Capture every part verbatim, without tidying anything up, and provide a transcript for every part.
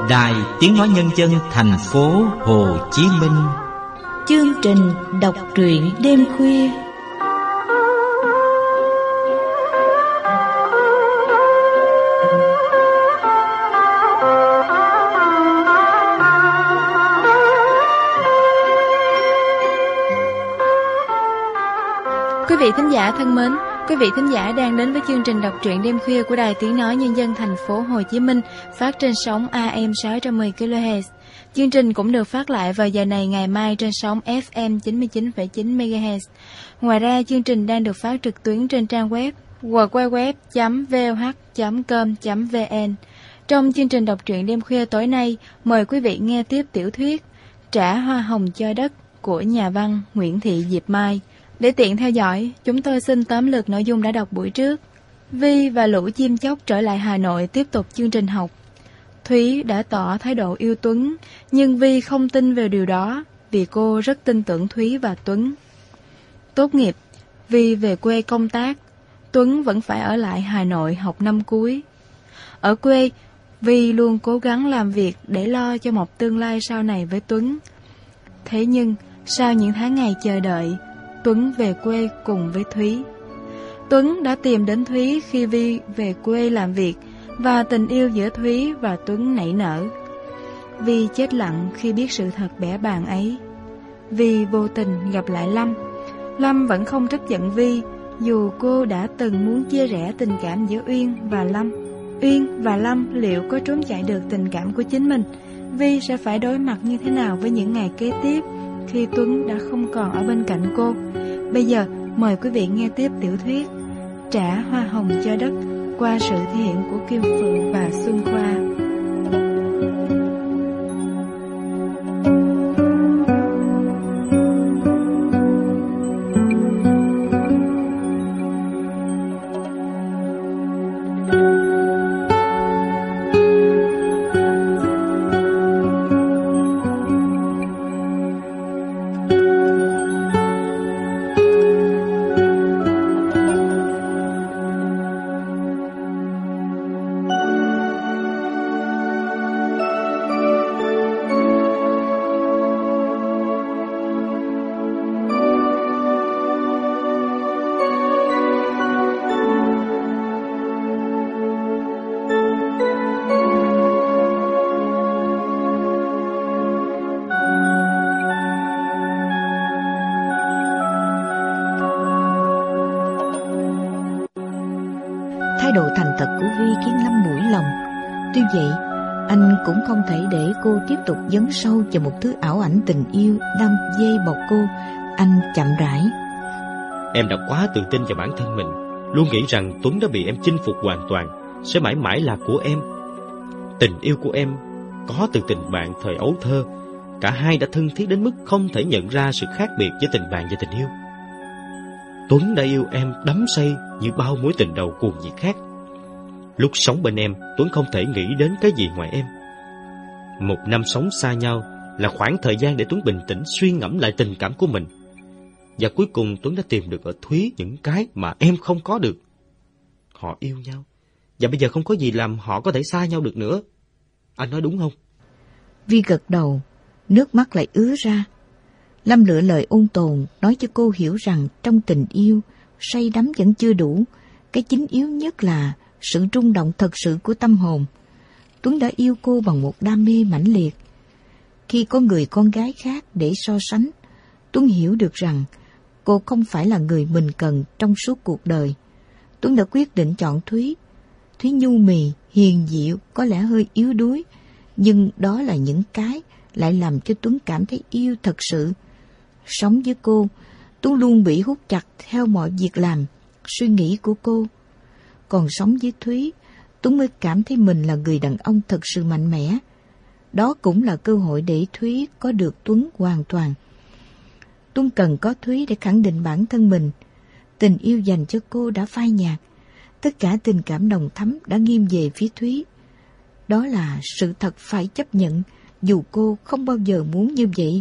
Đài Tiếng Nói Nhân dân thành phố Hồ Chí Minh. Chương trình đọc truyện đêm khuya. Quý vị thính giả thân mến, quý vị thính giả đang đến với chương trình đọc truyện đêm khuya của Đài Tiếng Nói Nhân dân thành phố Hồ Chí Minh, phát trên sóng a em sáu trăm mười ki lô héc. Chương trình cũng được phát lại vào giờ này ngày mai trên sóng ép em chín mươi chín phẩy chín mê ga héc. Ngoài ra, chương trình đang được phát trực tuyến trên trang web w w w chấm v o h chấm com chấm v n. Trong chương trình đọc truyện đêm khuya tối nay, mời quý vị nghe tiếp tiểu thuyết Trả Hoa Hồng Cho Đất của nhà văn Nguyễn Thị Diệp Mai. Để tiện theo dõi, chúng tôi xin tóm lược nội dung đã đọc buổi trước. Vi và lũ chim chóc trở lại Hà Nội tiếp tục chương trình học. Thúy đã tỏ thái độ yêu Tuấn, nhưng Vi không tin vào điều đó vì cô rất tin tưởng Thúy và Tuấn. Tốt nghiệp, Vi về quê công tác, Tuấn vẫn phải ở lại Hà Nội học năm cuối. Ở quê, Vi luôn cố gắng làm việc để lo cho một tương lai sau này với Tuấn. Thế nhưng, sau những tháng ngày chờ đợi, Tuấn về quê cùng với Thúy. Tuấn đã tìm đến Thúy khi Vi về quê làm việc, và tình yêu giữa Thúy và Tuấn nảy nở. Vi chết lặng khi biết sự thật bẽ bàng ấy. Vi vô tình gặp lại Lâm. Lâm vẫn không trách giận Vi, dù cô đã từng muốn chia rẽ tình cảm giữa Uyên và Lâm. Uyên và Lâm liệu có trốn chạy được tình cảm của chính mình? Vi sẽ phải đối mặt như thế nào với những ngày kế tiếp khi Tuấn đã không còn ở bên cạnh cô? Bây giờ, mời quý vị nghe tiếp tiểu thuyết Trả Hoa Hồng Cho Đất qua sự thể hiện của Kim Phượng và Xuân Khoa. Thái độ thành thật của Vi khiến Lâm mũi lòng. Tuy vậy, anh cũng không thể để cô tiếp tục dấn sâu vào một thứ ảo ảnh tình yêu đang dây bọc cô. Anh chậm rãi: Em đã quá tự tin vào bản thân mình, luôn nghĩ rằng Tuấn đã bị em chinh phục hoàn toàn, sẽ mãi mãi là của em. Tình yêu của em có từ tình bạn thời ấu thơ. Cả hai đã thân thiết đến mức không thể nhận ra sự khác biệt giữa tình bạn và tình yêu. Tuấn đã yêu em đắm say như bao mối tình đầu cuồng nhiệt khác. Lúc sống bên em, Tuấn không thể nghĩ đến cái gì ngoài em. Một năm sống xa nhau là khoảng thời gian để Tuấn bình tĩnh suy ngẫm lại tình cảm của mình. Và cuối cùng Tuấn đã tìm được ở Thúy những cái mà em không có được. Họ yêu nhau, và bây giờ không có gì làm họ có thể xa nhau được nữa. Anh nói đúng không? Vi gật đầu, nước mắt lại ứa ra. Lâm lựa lời ôn tồn nói cho cô hiểu rằng trong tình yêu, say đắm vẫn chưa đủ. Cái chính yếu nhất là sự rung động thật sự của tâm hồn. Tuấn đã yêu cô bằng một đam mê mãnh liệt. Khi có người con gái khác để so sánh, Tuấn hiểu được rằng cô không phải là người mình cần trong suốt cuộc đời. Tuấn đã quyết định chọn Thúy. Thúy nhu mì, hiền dịu, có lẽ hơi yếu đuối, nhưng đó là những cái lại làm cho Tuấn cảm thấy yêu thật sự. Sống với cô, Tuấn luôn bị hút chặt theo mọi việc làm, suy nghĩ của cô. Còn sống với Thúy, Tuấn mới cảm thấy mình là người đàn ông thật sự mạnh mẽ. Đó cũng là cơ hội để Thúy có được Tuấn hoàn toàn. Tuấn cần có Thúy để khẳng định bản thân mình. Tình yêu dành cho cô đã phai nhạt. Tất cả tình cảm nồng thắm đã nghiêng về phía Thúy. Đó là sự thật phải chấp nhận, dù cô không bao giờ muốn như vậy.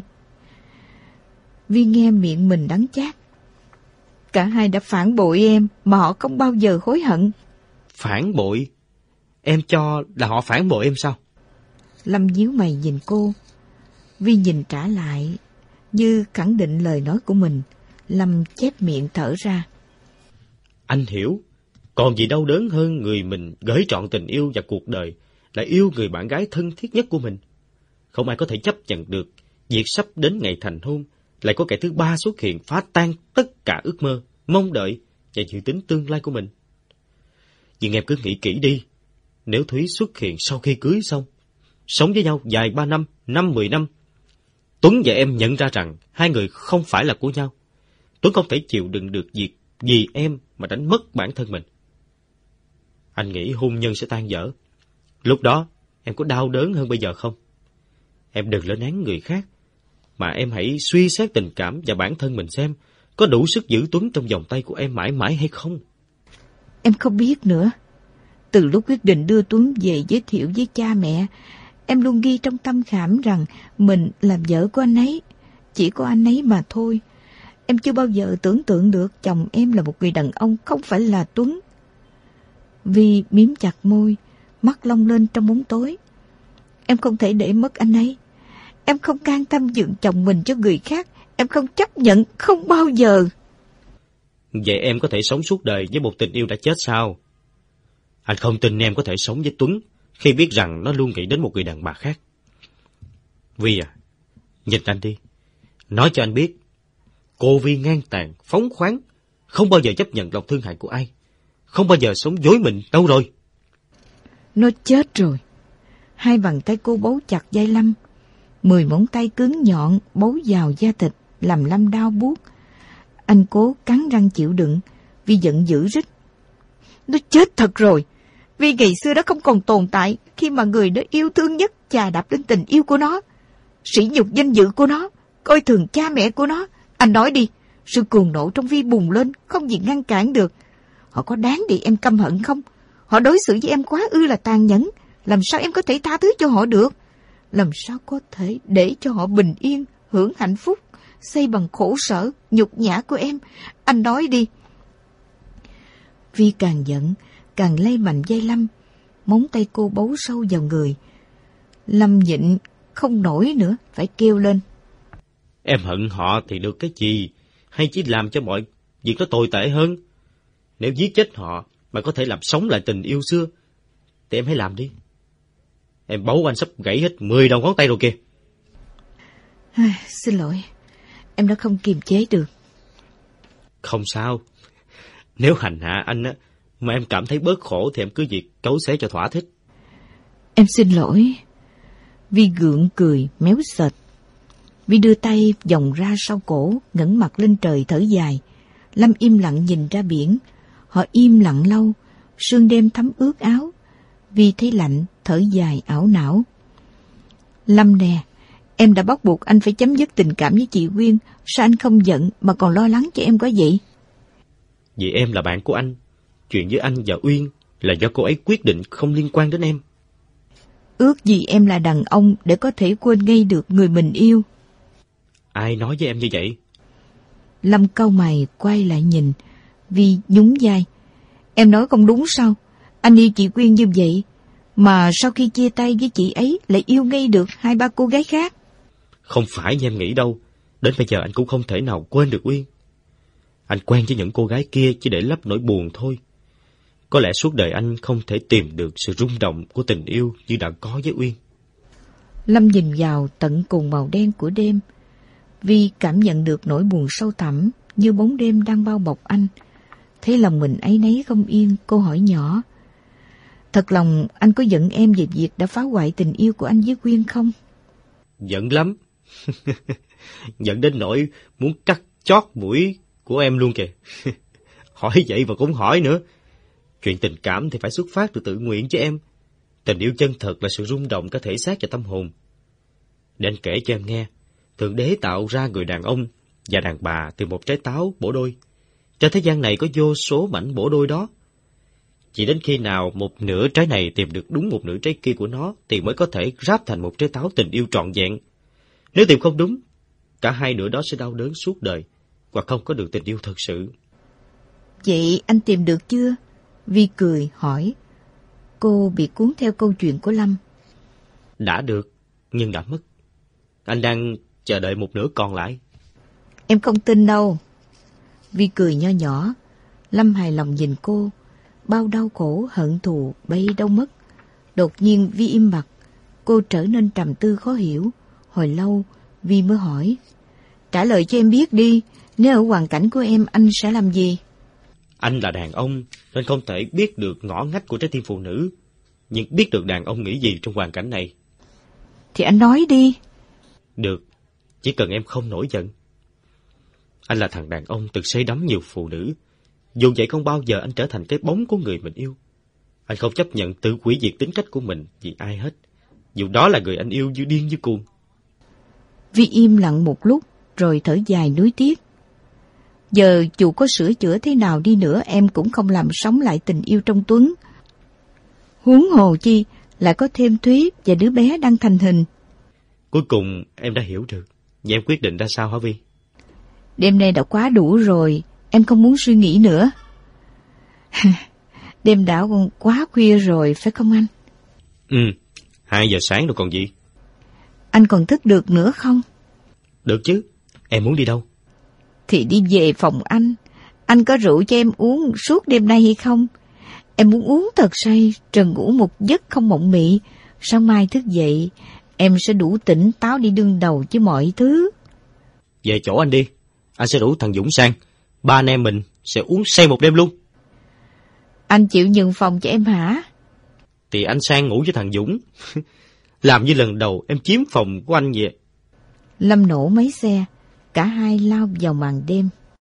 Vi nghe miệng mình đắng chát. Cả hai đã phản bội em mà họ không bao giờ hối hận. Phản bội? Em cho là họ phản bội em sao? Lâm nhíu mày nhìn cô. Vi nhìn trả lại, như khẳng định lời nói của mình. Lâm chép miệng thở ra. Anh hiểu, còn gì đau đớn hơn người mình gửi trọn tình yêu và cuộc đời, lại yêu người bạn gái thân thiết nhất của mình. Không ai có thể chấp nhận được việc sắp đến ngày thành hôn, lại có kẻ thứ ba xuất hiện phá tan tất cả ước mơ, mong đợi và dự tính tương lai của mình. Nhưng em cứ nghĩ kỹ đi, nếu Thúy xuất hiện sau khi cưới xong, sống với nhau dài ba năm, năm mười năm, Tuấn và em nhận ra rằng hai người không phải là của nhau. Tuấn không thể chịu đựng được việc vì em mà đánh mất bản thân mình. Anh nghĩ hôn nhân sẽ tan vỡ. Lúc đó em có đau đớn hơn bây giờ không? Em đừng lên án người khác, mà em hãy suy xét tình cảm và bản thân mình xem có đủ sức giữ Tuấn trong vòng tay của em mãi mãi hay không. Em không biết nữa. Từ lúc quyết định đưa Tuấn về giới thiệu với cha mẹ, em luôn ghi trong tâm khảm rằng mình là vợ của anh ấy, chỉ có anh ấy mà thôi. Em chưa bao giờ tưởng tượng được chồng em là một người đàn ông không phải là Tuấn. Vi miếm chặt môi, mắt long lên trong bóng tối. Em không thể để mất anh ấy. Em không can tâm dựng chồng mình cho người khác. Em không chấp nhận, không bao giờ. Vậy em có thể sống suốt đời với một tình yêu đã chết sao? Anh không tin em có thể sống với Tuấn khi biết rằng nó luôn nghĩ đến một người đàn bà khác. Vi à, nhìn anh đi. Nói cho anh biết, cô Vi ngang tàn, phóng khoáng, không bao giờ chấp nhận lòng thương hại của ai, không bao giờ sống dối mình đâu rồi. Nó chết rồi. Hai bàn tay cô bấu chặt vai Lâm. Mười móng tay cứng nhọn bấu vào da thịt, làm Lâm đau buốt. Anh cố cắn răng chịu đựng. Vi giận dữ rít. Nó chết thật rồi. Vì ngày xưa đó không còn tồn tại khi mà người nó yêu thương nhất chà đạp lên tình yêu của nó, sỉ nhục danh dự của nó, coi thường cha mẹ của nó. Anh nói đi, sự cuồng nộ trong Vi bùng lên, không gì ngăn cản được. Họ có đáng để em căm hận không? Họ đối xử với em quá ư là tàn nhẫn. Làm sao em có thể tha thứ cho họ được? Làm sao có thể để cho họ bình yên, hưởng hạnh phúc, xây bằng khổ sở, nhục nhã của em? Anh nói đi. Vi càng giận, càng lay mạnh vai Lâm. Móng tay cô bấu sâu vào người. Lâm nhịn không nổi nữa, phải kêu lên. Em hận họ thì được cái gì? Hay chỉ làm cho mọi việc nó tồi tệ hơn? Nếu giết chết họ mà có thể làm sống lại tình yêu xưa, thì em hãy làm đi. Em bấu anh sắp gãy hết mười đầu ngón tay rồi kìa. À, xin lỗi, em đã không kiềm chế được. Không sao. Nếu hành hạ anh á mà em cảm thấy bớt khổ thì em cứ việc cấu xé cho thỏa thích. Em xin lỗi. Vi gượng cười méo sệt. Vi đưa tay vòng ra sau cổ, ngẩng mặt lên trời thở dài. Lâm im lặng nhìn ra biển. Họ im lặng lâu, sương đêm thấm ướt áo. Vi thấy lạnh, thở dài ảo não. Lâm nè, em đã bắt buộc anh phải chấm dứt tình cảm với chị Quyên. Sao anh không giận mà còn lo lắng cho em quá vậy? Vì em là bạn của anh. Chuyện với anh và Uyên là do cô ấy quyết định, không liên quan đến em. Ước gì em là đàn ông để có thể quên ngay được người mình yêu. Ai nói với em như vậy? Lâm cau mày quay lại nhìn. Vi nhún vai. Em nói không đúng sao? Anh yêu chị Quyên như vậy, mà sau khi chia tay với chị ấy lại yêu ngay được hai ba cô gái khác. Không phải như em nghĩ đâu. Đến bây giờ anh cũng không thể nào quên được Uyên. Anh quen với những cô gái kia chỉ để lấp nỗi buồn thôi. Có lẽ suốt đời anh không thể tìm được sự rung động của tình yêu như đã có với Uyên. Lâm nhìn vào tận cùng màu đen của đêm. Vi cảm nhận được nỗi buồn sâu thẳm như bóng đêm đang bao bọc anh. Thấy lòng mình áy náy không yên, cô hỏi nhỏ. Thật lòng anh có giận em về việc đã phá hoại tình yêu của anh với Quyên không? Giận lắm. Giận đến nỗi muốn cắt chót mũi của em luôn kìa. Hỏi vậy mà cũng hỏi nữa. Chuyện tình cảm thì phải xuất phát từ tự nguyện chứ em. Tình yêu chân thật là sự rung động cả thể xác và tâm hồn. Để anh kể cho em nghe. Thượng đế tạo ra người đàn ông và đàn bà từ một trái táo bổ đôi. Trên thế gian này có vô số mảnh bổ đôi đó. Chỉ đến khi nào một nửa trái này tìm được đúng một nửa trái kia của nó thì mới có thể ráp thành một trái táo tình yêu trọn vẹn. Nếu tìm không đúng, cả hai nửa đó sẽ đau đớn suốt đời và không có được tình yêu thật sự. Vậy anh tìm được chưa? Vi cười hỏi. Cô bị cuốn theo câu chuyện của Lâm. Đã được, nhưng đã mất. Anh đang chờ đợi một nửa còn lại. Em không tin đâu. Vi cười nho nhỏ. Lâm hài lòng nhìn cô. Bao đau khổ hận thù bay đâu mất. Đột nhiên Vi im bặt. Cô trở nên trầm tư khó hiểu. Hồi lâu Vi mới hỏi: trả lời cho em biết đi, nếu ở hoàn cảnh của em, anh sẽ làm gì? Anh là đàn ông nên không thể biết được ngõ ngách của trái tim phụ nữ, nhưng biết được đàn ông nghĩ gì trong hoàn cảnh này. Thì anh nói đi. Được, chỉ cần em không nổi giận. Anh là thằng đàn ông từng say đắm nhiều phụ nữ, dù vậy không bao giờ anh trở thành cái bóng của người mình yêu. Anh không chấp nhận tự hủy diệt tính cách của mình vì ai hết, dù đó là người anh yêu như điên như cuồng. Vi im lặng một lúc, rồi thở dài nuối tiếc. Giờ dù có sửa chữa thế nào đi nữa, em cũng không làm sống lại tình yêu trong Tuấn. Huống hồ chi lại có thêm Thúy và đứa bé đang thành hình. Cuối cùng em đã hiểu được. Vậy em quyết định ra sao hả Vi? Đêm nay đã quá đủ rồi, em không muốn suy nghĩ nữa. Đêm đã quá khuya rồi, phải không anh? Ừ, hai giờ sáng rồi còn gì. Anh còn thức được nữa không? Được chứ, em muốn đi đâu? Thì đi về phòng anh. Anh có rượu cho em uống suốt đêm nay hay không? Em muốn uống thật say, trần ngủ một giấc không mộng mị. Sáng mai thức dậy, em sẽ đủ tỉnh táo đi đương đầu với mọi thứ. Về chỗ anh đi, anh sẽ rủ thằng Dũng sang. Ba anh em mình sẽ uống say một đêm luôn. Anh chịu nhường phòng cho em hả? Thì anh sang ngủ với thằng Dũng. Làm như lần đầu em chiếm phòng của anh vậy. Lâm nổ máy xe, cả hai lao vào màn đêm.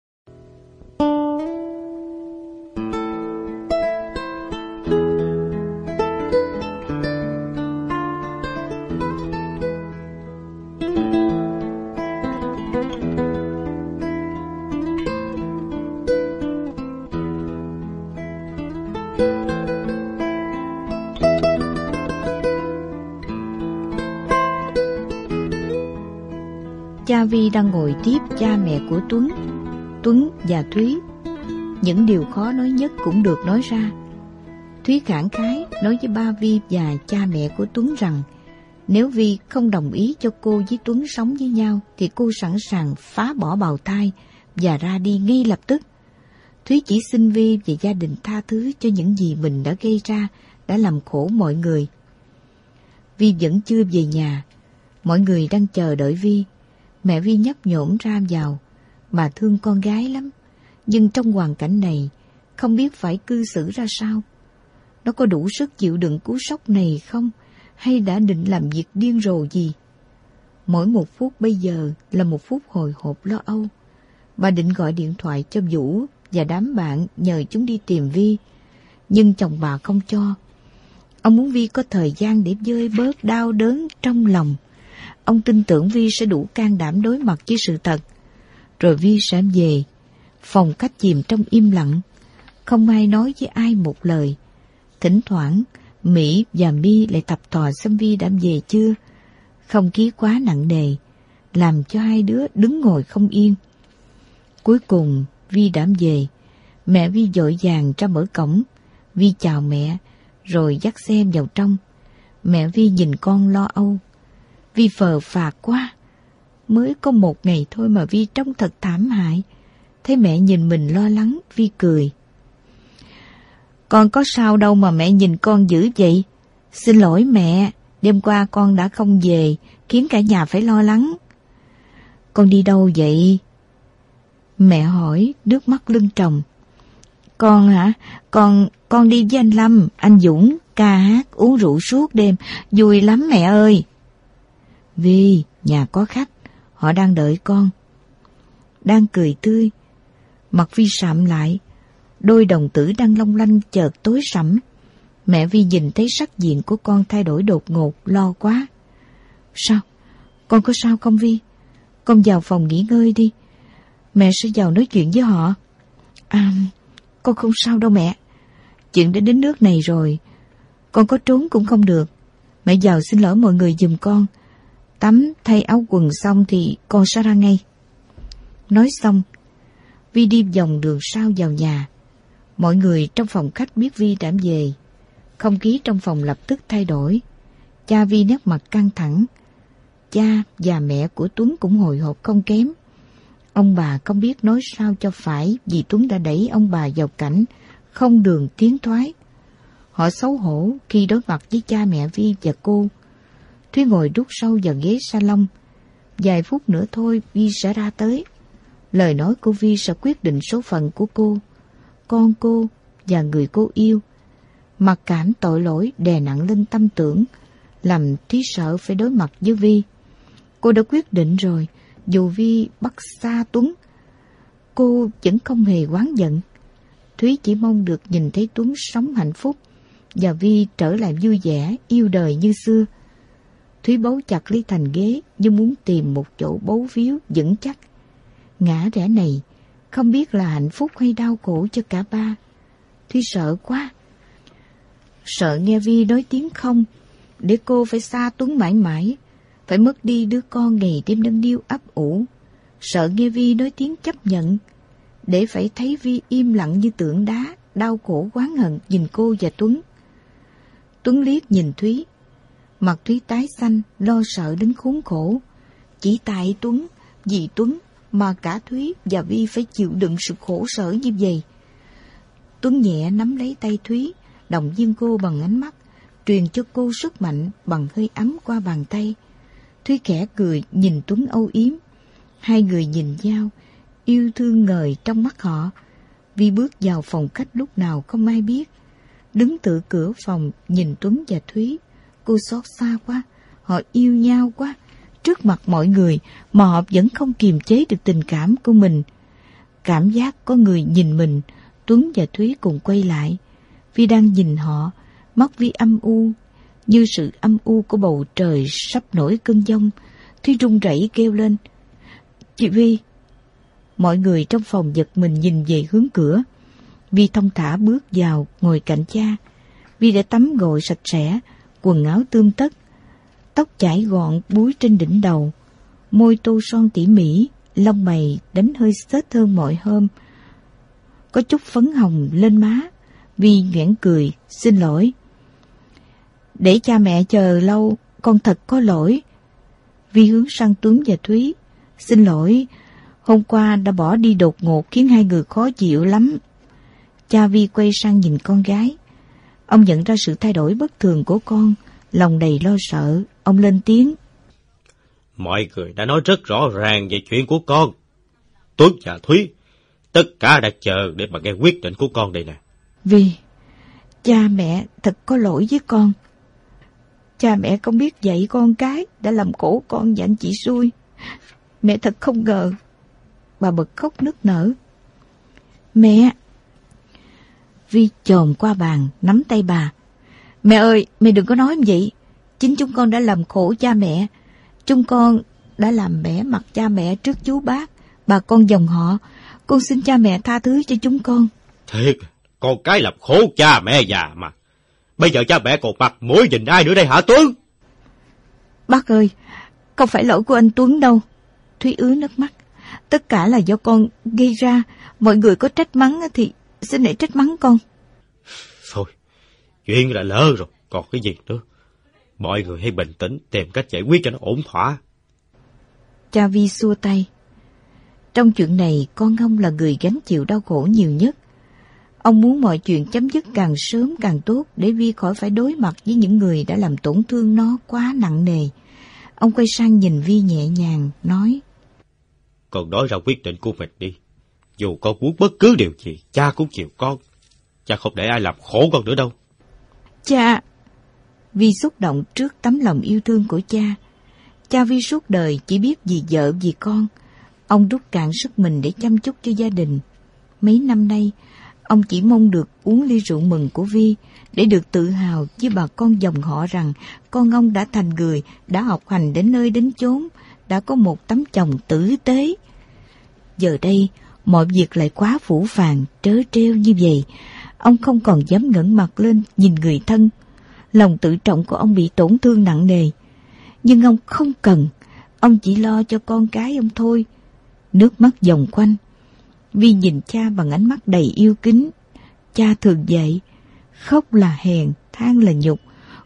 Cha Vi đang ngồi tiếp cha mẹ của Tuấn, Tuấn và Thúy. Những điều khó nói nhất cũng được nói ra. Thúy khẳng khái nói với ba Vi và cha mẹ của Tuấn rằng nếu Vi không đồng ý cho cô với Tuấn sống với nhau thì cô sẵn sàng phá bỏ bào thai và ra đi ngay lập tức. Thúy chỉ xin Vi và gia đình tha thứ cho những gì mình đã gây ra, đã làm khổ mọi người. Vi vẫn chưa về nhà, mọi người đang chờ đợi Vi. Mẹ Vi nhấp nhổm ra vào, bà thương con gái lắm, nhưng trong hoàn cảnh này, không biết phải cư xử ra sao. Nó có đủ sức chịu đựng cú sốc này không, hay đã định làm việc điên rồ gì? Mỗi một phút bây giờ là một phút hồi hộp lo âu. Bà định gọi điện thoại cho Vũ và đám bạn nhờ chúng đi tìm Vi, nhưng chồng bà không cho. Ông muốn Vi có thời gian để vơi bớt đau đớn trong lòng. Ông tin tưởng Vi sẽ đủ can đảm đối mặt với sự thật. Rồi Vi sẽ về. Phòng khách chìm trong im lặng. Không ai nói với ai một lời. Thỉnh thoảng, Mỹ và My lại tập tò xem Vi đã về chưa. Không khí quá nặng nề, làm cho hai đứa đứng ngồi không yên. Cuối cùng, Vi đã về. Mẹ Vi vội vàng ra mở cổng. Vi chào mẹ, rồi dắt xe vào trong. Mẹ Vi nhìn con lo âu. Vi phờ phạc quá. Mới có một ngày thôi mà Vi trông thật thảm hại. Thấy mẹ nhìn mình lo lắng, Vi cười. Con có sao đâu mà mẹ nhìn con dữ vậy. Xin lỗi mẹ, đêm qua con đã không về, khiến cả nhà phải lo lắng. Con đi đâu vậy? Mẹ hỏi, nước mắt lưng tròng. Con hả? Con, con đi với anh Lâm, anh Dũng, ca hát, uống rượu suốt đêm, vui lắm mẹ ơi. Vi, nhà có khách, họ đang đợi con. Đang cười tươi, mặt Vi sạm lại, đôi đồng tử đang long lanh chợt tối sẫm. Mẹ Vi nhìn thấy sắc diện của con thay đổi đột ngột, lo quá. Sao? Con có sao không Vi? Con vào phòng nghỉ ngơi đi, mẹ sẽ vào nói chuyện với họ. À, con không sao đâu mẹ. Chuyện đã đến nước này rồi, con có trốn cũng không được. Mẹ vào xin lỗi mọi người giùm con. Tắm thay áo quần xong thì con sẽ ra ngay. Nói xong, Vi đi vòng đường sau vào nhà. Mọi người trong phòng khách biết Vi đã về. Không khí trong phòng lập tức thay đổi. Cha Vi nét mặt căng thẳng. Cha và mẹ của Tuấn cũng hồi hộp không kém. Ông bà không biết nói sao cho phải vì Tuấn đã đẩy ông bà vào cảnh không đường tiến thoái. Họ xấu hổ khi đối mặt với cha mẹ Vi và cô. Thúy ngồi đút sâu vào ghế salon. Vài phút nữa thôi Vi sẽ ra tới. Lời nói của Vi sẽ quyết định số phận của cô, con cô và người cô yêu. Mặc cảm tội lỗi đè nặng lên tâm tưởng, làm Thúy sợ phải đối mặt với Vi. Cô đã quyết định rồi, dù Vi bắt xa Tuấn, cô vẫn không hề oán giận. Thúy chỉ mong được nhìn thấy Tuấn sống hạnh phúc và Vi trở lại vui vẻ, yêu đời như xưa. Thúy bấu chặt lấy thành ghế như muốn tìm một chỗ bấu víu vững chắc. Ngã rẽ này không biết là hạnh phúc hay đau khổ cho cả ba. Thúy sợ quá. Sợ nghe Vi nói tiếng không, để cô phải xa Tuấn mãi mãi, phải mất đi đứa con ngày đêm nâng niu ấp ủ. Sợ nghe Vi nói tiếng chấp nhận, để phải thấy Vi im lặng như tượng đá, đau khổ oán hận nhìn cô và Tuấn. Tuấn liếc nhìn Thúy, mặt Thúy tái xanh, lo sợ đến khốn khổ. Chỉ tại Tuấn, vì Tuấn mà cả Thúy và Vi phải chịu đựng sự khổ sở như vậy. Tuấn nhẹ nắm lấy tay Thúy, động viên cô bằng ánh mắt, truyền cho cô sức mạnh bằng hơi ấm qua bàn tay. Thúy khẽ cười nhìn Tuấn âu yếm. Hai người nhìn nhau, yêu thương ngời trong mắt họ. Vi bước vào phòng khách lúc nào không ai biết. Đứng tự cửa phòng nhìn Tuấn và Thúy. Cô xót xa quá, họ yêu nhau quá. Trước mặt mọi người mà họ vẫn không kiềm chế được tình cảm của mình. Cảm giác có người nhìn mình, Tuấn và Thúy cùng quay lại. Vi đang nhìn họ, mắt Vi âm u, như sự âm u của bầu trời sắp nổi cơn giông. Thúy run rẩy kêu lên, chị Vi. Mọi người trong phòng giật mình nhìn về hướng cửa. Vi thong thả bước vào, ngồi cạnh cha. Vi đã tắm gội sạch sẽ, quần áo tươm tất, tóc chải gọn búi trên đỉnh đầu, môi tô son tỉ mỉ, lông mày đánh hơi xết hơn mọi hôm, có chút phấn hồng lên má. Vi nhoẻn cười, xin lỗi. Để cha mẹ chờ lâu, con thật có lỗi. Vi hướng sang Tuấn và Thúy, xin lỗi, hôm qua đã bỏ đi đột ngột khiến hai người khó chịu lắm. Cha Vi quay sang nhìn con gái. Ông nhận ra sự thay đổi bất thường của con, lòng đầy lo sợ. Ông lên tiếng, mọi người đã nói rất rõ ràng về chuyện của con. Tuấn và Thúy, tất cả đã chờ để mà nghe quyết định của con đây nè. Vi, cha mẹ thật có lỗi với con. Cha mẹ không biết dạy con cái đã làm khổ con và anh chị xui. Mẹ thật không ngờ. Bà bật khóc nức nở. Mẹ! Vi chồm qua bàn, nắm tay bà. Mẹ ơi, mẹ đừng có nói như vậy. Chính chúng con đã làm khổ cha mẹ. Chúng con đã làm bẽ mặt cha mẹ trước chú bác, bà con dòng họ. Con xin cha mẹ tha thứ cho chúng con. Thiệt, con cái làm khổ cha mẹ già mà. Bây giờ cha mẹ còn mặt mũi nhìn ai nữa đây hả Tuấn? Bác ơi, không phải lỗi của anh Tuấn đâu. Thúy ứa nước mắt. Tất cả là do con gây ra. Mọi người có trách mắng thì xin hãy trách mắng con. Thôi, chuyện là lỡ rồi, còn cái gì nữa. Mọi người hãy bình tĩnh, tìm cách giải quyết cho nó ổn thỏa. Cha Vi xua tay. Trong chuyện này, con ông là người gánh chịu đau khổ nhiều nhất. Ông muốn mọi chuyện chấm dứt càng sớm càng tốt để Vi khỏi phải đối mặt với những người đã làm tổn thương nó quá nặng nề. Ông quay sang nhìn Vi nhẹ nhàng, nói, con nói ra quyết định của mình đi. Dù con muốn bất cứ điều gì, cha cũng chịu con. Cha không để ai làm khổ con nữa đâu. Cha! Vi xúc động trước tấm lòng yêu thương của cha. Cha Vi suốt đời chỉ biết vì vợ vì con. Ông rút cạn sức mình để chăm chút cho gia đình. Mấy năm nay, ông chỉ mong được uống ly rượu mừng của Vi để được tự hào với bà con dòng họ rằng con ông đã thành người, đã học hành đến nơi đến chốn, đã có một tấm chồng tử tế. Giờ đây, mọi việc lại quá phũ phàng, trớ trêu như vậy. Ông không còn dám ngẩng mặt lên nhìn người thân. Lòng tự trọng của ông bị tổn thương nặng nề. Nhưng ông không cần, ông chỉ lo cho con cái ông thôi. Nước mắt dòng quanh. Vi nhìn cha bằng ánh mắt đầy yêu kính. Cha thường dạy, khóc là hèn, than là nhục.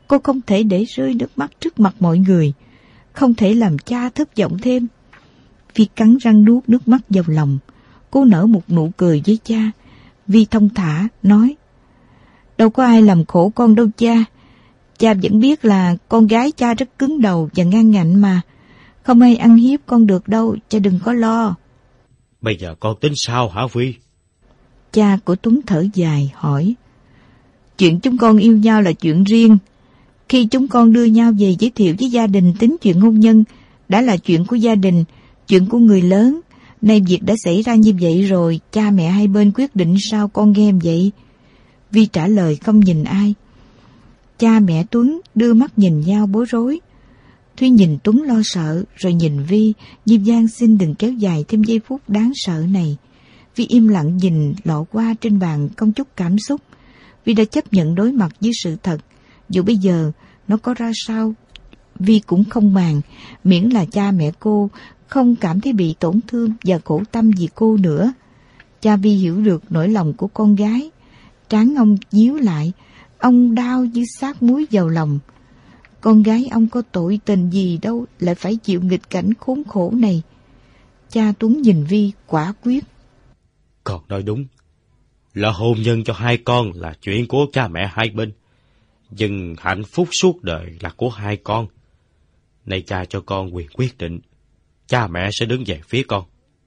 Cô không thể để rơi nước mắt trước mặt mọi người, không thể làm cha thất vọng thêm. Vi cắn răng nuốt nước mắt vào lòng. Cô nở một nụ cười với cha. Vi thông thả nói: đâu có ai làm khổ con đâu cha. Cha vẫn biết là con gái cha rất cứng đầu và ngang ngạnh mà. Không ai ăn hiếp con được đâu, cha đừng có lo. Bây giờ con tính sao hả Vi? Cha của Tuấn thở dài hỏi: chuyện chúng con yêu nhau là chuyện riêng. Khi chúng con đưa nhau về giới thiệu với gia đình tính chuyện hôn nhân, đã là chuyện của gia đình, chuyện của người lớn. Nay việc đã xảy ra như vậy rồi, cha mẹ hai bên quyết định sao con nghe vậy? Vi trả lời không nhìn ai. Cha mẹ Tuấn đưa mắt nhìn nhau bối rối. Thúy nhìn Tuấn lo sợ, rồi nhìn Vi như van xin đừng kéo dài thêm giây phút đáng sợ này. Vi im lặng nhìn lọ hoa trên bàn không chút cảm xúc. Vi đã chấp nhận đối mặt với sự thật. Dù bây giờ nó có ra sao, Vi cũng không màng, miễn là cha mẹ cô không cảm thấy bị tổn thương và khổ tâm vì cô nữa. Cha Vi hiểu được nỗi lòng của con gái. Trán ông nhíu lại, ông đau như sát muối vào lòng. Con gái ông có tội tình gì đâu lại phải chịu nghịch cảnh khốn khổ này. Cha Tuấn nhìn Vi quả quyết. Con nói đúng, là hôn nhân cho hai con là chuyện của cha mẹ hai bên, nhưng hạnh phúc suốt đời là của hai con. Nay cha cho con quyền quyết định, cha mẹ sẽ đứng về phía con.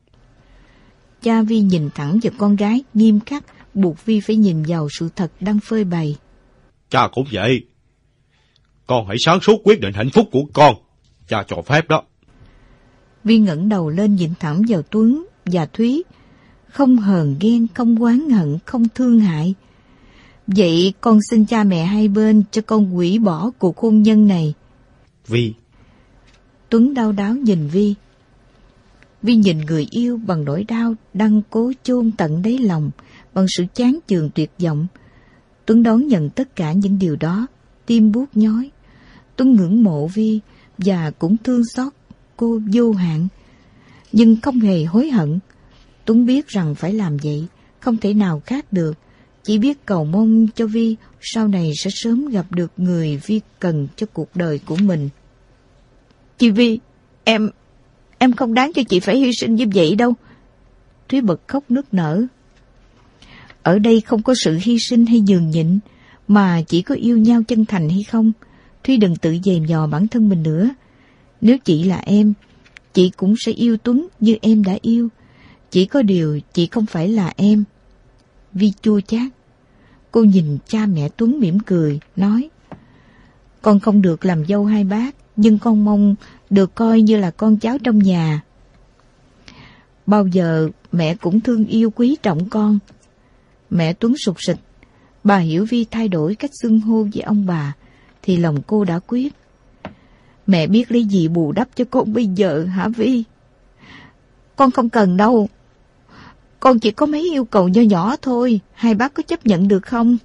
Cha Vi nhìn thẳng vào con gái, nghiêm khắc, buộc Vi phải nhìn vào sự thật đang phơi bày. Cha cũng vậy. Con hãy sáng suốt quyết định hạnh phúc của con. Cha cho phép đó. Vi ngẩng đầu lên nhìn thẳng vào Tuấn và Thúy. Không hờn ghen, không oán hận, không thương hại. Vậy con xin cha mẹ hai bên cho con hủy bỏ cuộc hôn nhân này. Vi. Tuấn đau đáu nhìn Vi. Vi nhìn người yêu bằng nỗi đau đang cố chôn tận đáy lòng, bằng sự chán chường tuyệt vọng. Tuấn đón nhận tất cả những điều đó, tim buốt nhói. Tuấn ngưỡng mộ Vi và cũng thương xót cô vô hạn, nhưng không hề hối hận. Tuấn biết rằng phải làm vậy, không thể nào khác được. Chỉ biết cầu mong cho Vi sau này sẽ sớm gặp được người Vi cần cho cuộc đời của mình. Chị Vi, em, em không đáng cho chị phải hy sinh như vậy đâu. Thúy bật khóc nức nở. Ở đây không có sự hy sinh hay nhường nhịn, mà chỉ có yêu nhau chân thành hay không. Thúy đừng tự dèm dò bản thân mình nữa. Nếu chị là em, chị cũng sẽ yêu Tuấn như em đã yêu. Chỉ có điều chị không phải là em. Vi chua chát. Cô nhìn cha mẹ Tuấn mỉm cười, nói: con không được làm dâu hai bác, nhưng con mong được coi như là con cháu trong nhà. Bao giờ mẹ cũng thương yêu quý trọng con. Mẹ Tuấn sụt sịt. Bà hiểu Vi thay đổi cách xưng hô với ông bà, thì lòng cô đã quyết. Mẹ biết lấy gì bù đắp cho con bây giờ hả Vi? Con không cần đâu. Con chỉ có mấy yêu cầu nho nhỏ thôi, hai bác có chấp nhận được không?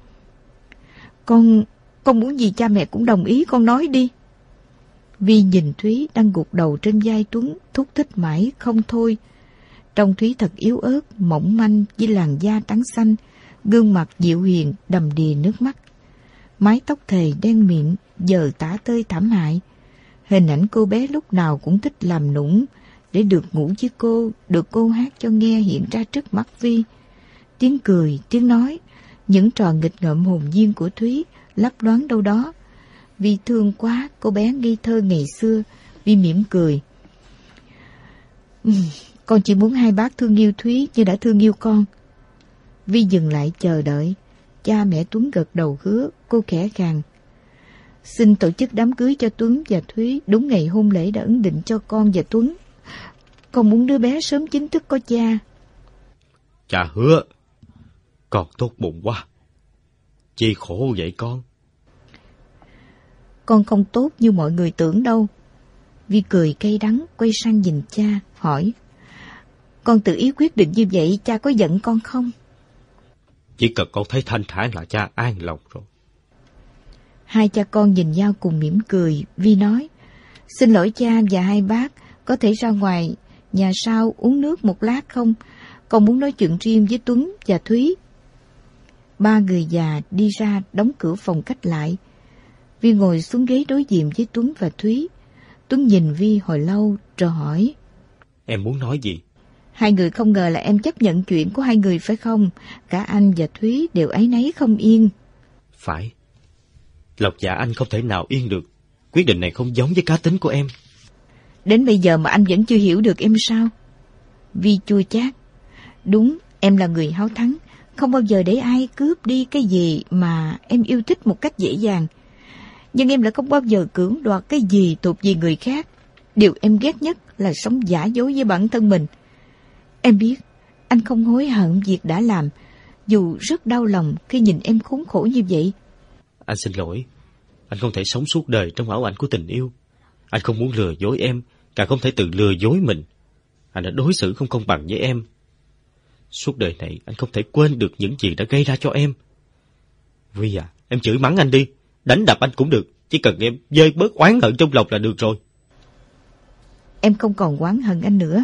Con, con muốn gì cha mẹ cũng đồng ý, con nói đi. Vi nhìn Thúy đang gục đầu trên vai Tuấn, thúc thích mãi không thôi. Trông Thúy thật yếu ớt, mỏng manh với làn da trắng xanh, gương mặt dịu hiền đầm đìa nước mắt. Mái tóc thề đen mịn, giờ tả tơi thảm hại. Hình ảnh cô bé lúc nào cũng thích làm nũng, để được ngủ với cô, được cô hát cho nghe hiện ra trước mắt Vi. Tiếng cười, tiếng nói, những trò nghịch ngợm hồn nhiên của Thúy lấp loáng đâu đó. Vi thương quá cô bé ngây thơ ngày xưa. Vi mỉm cười. Ừ, con chỉ muốn hai bác thương yêu Thúy như đã thương yêu con. Vi dừng lại chờ đợi. Cha mẹ Tuấn gật đầu hứa. Cô khẽ khàng: xin tổ chức đám cưới cho Tuấn và Thúy đúng ngày hôn lễ đã ấn định cho con và Tuấn. Con muốn đứa bé sớm chính thức có cha. Cha hứa. Con tốt bụng quá. Chi khổ vậy con? Con không tốt như mọi người tưởng đâu. Vi cười cay đắng, quay sang nhìn cha, hỏi: con tự ý quyết định như vậy, cha có giận con không? Chỉ cần con thấy thanh thản là cha an lòng rồi. Hai cha con nhìn nhau cùng mỉm cười. Vi nói: xin lỗi cha và hai bác, có thể ra ngoài nhà sau uống nước một lát không? Con muốn nói chuyện riêng với Tuấn và Thúy. Ba người già đi ra đóng cửa phòng cách lại. Vi ngồi xuống ghế đối diện với Tuấn và Thúy. Tuấn nhìn Vi hồi lâu rồi hỏi. Em muốn nói gì? Hai người không ngờ là em chấp nhận chuyện của hai người phải không? Cả anh và Thúy đều áy náy không yên. Phải. Lòng dạ anh không thể nào yên được. Quyết định này không giống với cá tính của em. Đến bây giờ mà anh vẫn chưa hiểu được em sao? Vi chua chát. Đúng, em là người háo thắng, không bao giờ để ai cướp đi cái gì mà em yêu thích một cách dễ dàng. Nhưng em lại không bao giờ cưỡng đoạt cái gì thuộc về người khác. Điều em ghét nhất là sống giả dối với bản thân mình. Em biết, anh không hối hận việc đã làm, dù rất đau lòng khi nhìn em khốn khổ như vậy. Anh xin lỗi. Anh không thể sống suốt đời trong ảo ảnh của tình yêu. Anh không muốn lừa dối em, càng không thể tự lừa dối mình. Anh đã đối xử không công bằng với em. Suốt đời này anh không thể quên được những gì đã gây ra cho em. Vi à, em chửi mắng anh đi, đánh đập anh cũng được, chỉ cần em vơi bớt oán hận trong lòng là được rồi. Em không còn oán hận anh nữa.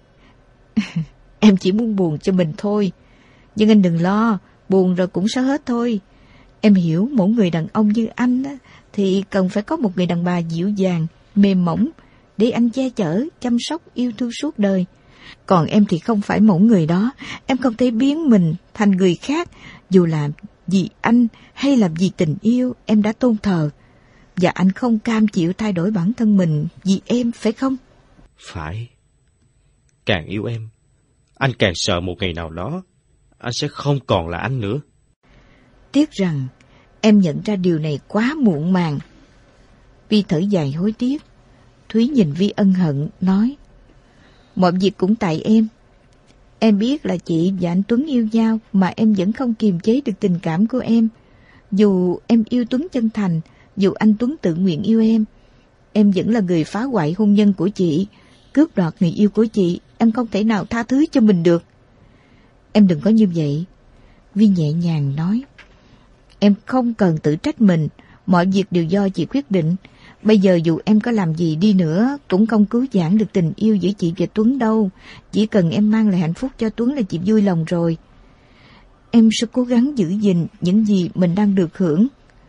Em chỉ muốn buồn cho mình thôi. Nhưng anh đừng lo, buồn rồi cũng sẽ hết thôi. Em hiểu mỗi người đàn ông như anh á, thì cần phải có một người đàn bà dịu dàng, mềm mỏng, để anh che chở, chăm sóc, yêu thương suốt đời. Còn em thì không phải mẫu người đó. Em không thể biến mình thành người khác, dù là vì anh hay là vì tình yêu em đã tôn thờ. Và anh không cam chịu thay đổi bản thân mình vì em, phải không? Phải. Càng yêu em, anh càng sợ một ngày nào đó anh sẽ không còn là anh nữa. Tiếc rằng em nhận ra điều này quá muộn màng. Vi thở dài hối tiếc. Thúy nhìn Vi ân hận, nói. Mọi việc cũng tại em. Em biết là chị và anh Tuấn yêu nhau mà em vẫn không kiềm chế được tình cảm của em. Dù em yêu Tuấn chân thành, dù anh Tuấn tự nguyện yêu em, em vẫn là người phá hoại hôn nhân của chị, cướp đoạt người yêu của chị. Em không thể nào tha thứ cho mình được. Em đừng có như vậy. Vi nhẹ nhàng nói. Em không cần tự trách mình. Mọi việc đều do chị quyết định. Bây giờ dù em có làm gì đi nữa cũng không cứu vãn được tình yêu giữa chị và Tuấn đâu. Chỉ cần em mang lại hạnh phúc cho Tuấn là chị vui lòng rồi. Em sẽ cố gắng giữ gìn những gì mình đang được hưởng.